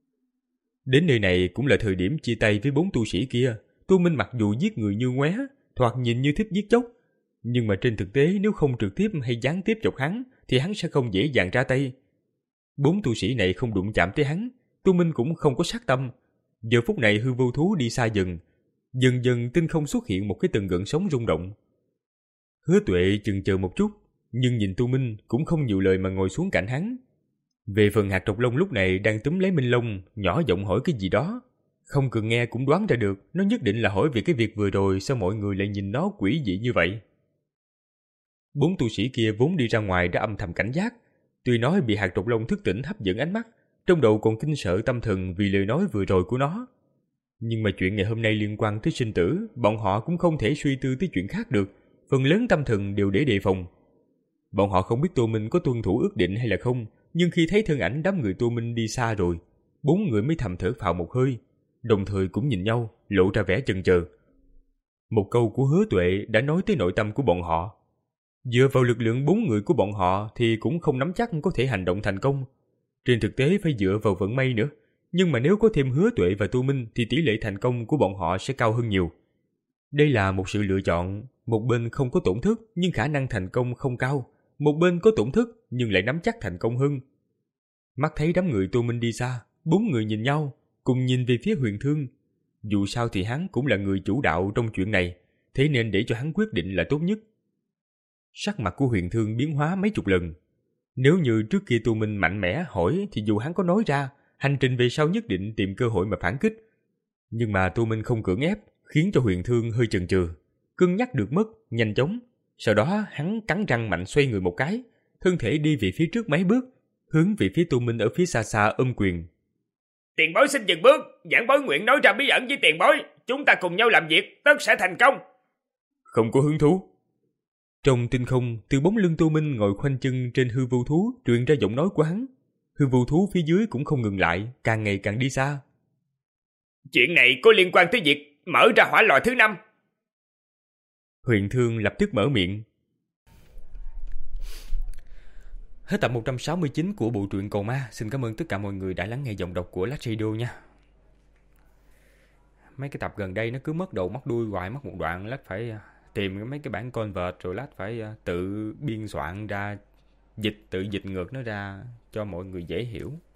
Đến nơi này cũng là thời điểm chia tay với bốn tu sĩ kia. Tô Minh mặc dù giết người như ngoé, thoạt nhìn như thích giết chóc, nhưng mà trên thực tế nếu không trực tiếp hay gián tiếp chọc hắn, thì hắn sẽ không dễ dàng ra tay. Bốn tu sĩ này không đụng chạm tới hắn, Tô Minh cũng không có sát tâm. Giờ phút này hư vô thú đi xa dần, dần dần tinh không xuất hiện một cái từng gợn sóng rung động. Hứa Tuệ chừng chờ một chút, nhưng nhìn Tô Minh cũng không nhiều lời mà ngồi xuống cạnh hắn. Về phần hạt trọc lông lúc này đang túm lấy Minh Long, nhỏ giọng hỏi cái gì đó. Không cần nghe cũng đoán ra được, nó nhất định là hỏi về cái việc vừa rồi sao mọi người lại nhìn nó quỷ dị như vậy. Bốn tu sĩ kia vốn đi ra ngoài đã âm thầm cảnh giác. Tuy nói bị hạt trọc lông thức tỉnh hấp dẫn ánh mắt, trong đầu còn kinh sợ tâm thần vì lời nói vừa rồi của nó. Nhưng mà chuyện ngày hôm nay liên quan tới sinh tử, bọn họ cũng không thể suy tư tới chuyện khác được. Phần lớn tâm thần đều để đề phòng. Bọn họ không biết Tô Minh có tuân thủ ước định hay là không, nhưng khi thấy thân ảnh đám người Tô Minh đi xa rồi, bốn người mới thầm thở phào một hơi, đồng thời cũng nhìn nhau, lộ ra vẻ chần chờ. Một câu của Hứa Tuệ đã nói tới nội tâm của bọn họ. Dựa vào lực lượng bốn người của bọn họ thì cũng không nắm chắc có thể hành động thành công. Trên thực tế phải dựa vào vận may nữa, nhưng mà nếu có thêm Hứa Tuệ và Tô Minh thì tỷ lệ thành công của bọn họ sẽ cao hơn nhiều. Đây là một sự lựa chọn, một bên không có tổn thất nhưng khả năng thành công không cao, một bên có tổn thất nhưng lại nắm chắc thành công hơn. Mắt thấy đám người Tô Minh đi xa, bốn người nhìn nhau, cùng nhìn về phía Huyền Thương. Dù sao thì hắn cũng là người chủ đạo trong chuyện này, thế nên để cho hắn quyết định là tốt nhất. Sắc mặt của Huyền Thương biến hóa mấy chục lần. Nếu như trước kia Tô Minh mạnh mẽ hỏi thì dù hắn có nói ra, hành trình về sau nhất định tìm cơ hội mà phản kích. Nhưng mà Tô Minh không cưỡng ép, khiến cho Huyền Thương hơi chần chừ, cân nhắc được mất, nhanh chóng. Sau đó hắn cắn răng mạnh xoay người một cái, thân thể đi về phía trước mấy bước, hướng về phía Tô Minh ở phía xa xa ôm quyền. Tiền bối xin dừng bước, giảng bối nguyện nói ra bí ẩn với tiền bối, chúng ta cùng nhau làm việc, tất sẽ thành công. Không có hứng thú. Trong tinh không, từ bóng lưng Tô Minh ngồi khoanh chân trên hư vô thú truyền ra giọng nói của hắn. Hư vô thú phía dưới cũng không ngừng lại, càng ngày càng đi xa. Chuyện này có liên quan tới việc mở ra hỏa lò thứ năm. Huyền Thương lập tức mở miệng. Hết tập một trăm sáu mươi chín của bộ truyện Cầu Ma. Xin cảm ơn tất cả mọi người đã lắng nghe giọng đọc của Lách Radio nha. Mấy cái tập gần đây nó cứ mất đầu mất đuôi hoài, mất một đoạn Lách phải tìm mấy cái bản convert, rồi Lách phải tự biên soạn ra, dịch tự dịch ngược nó ra cho mọi người dễ hiểu.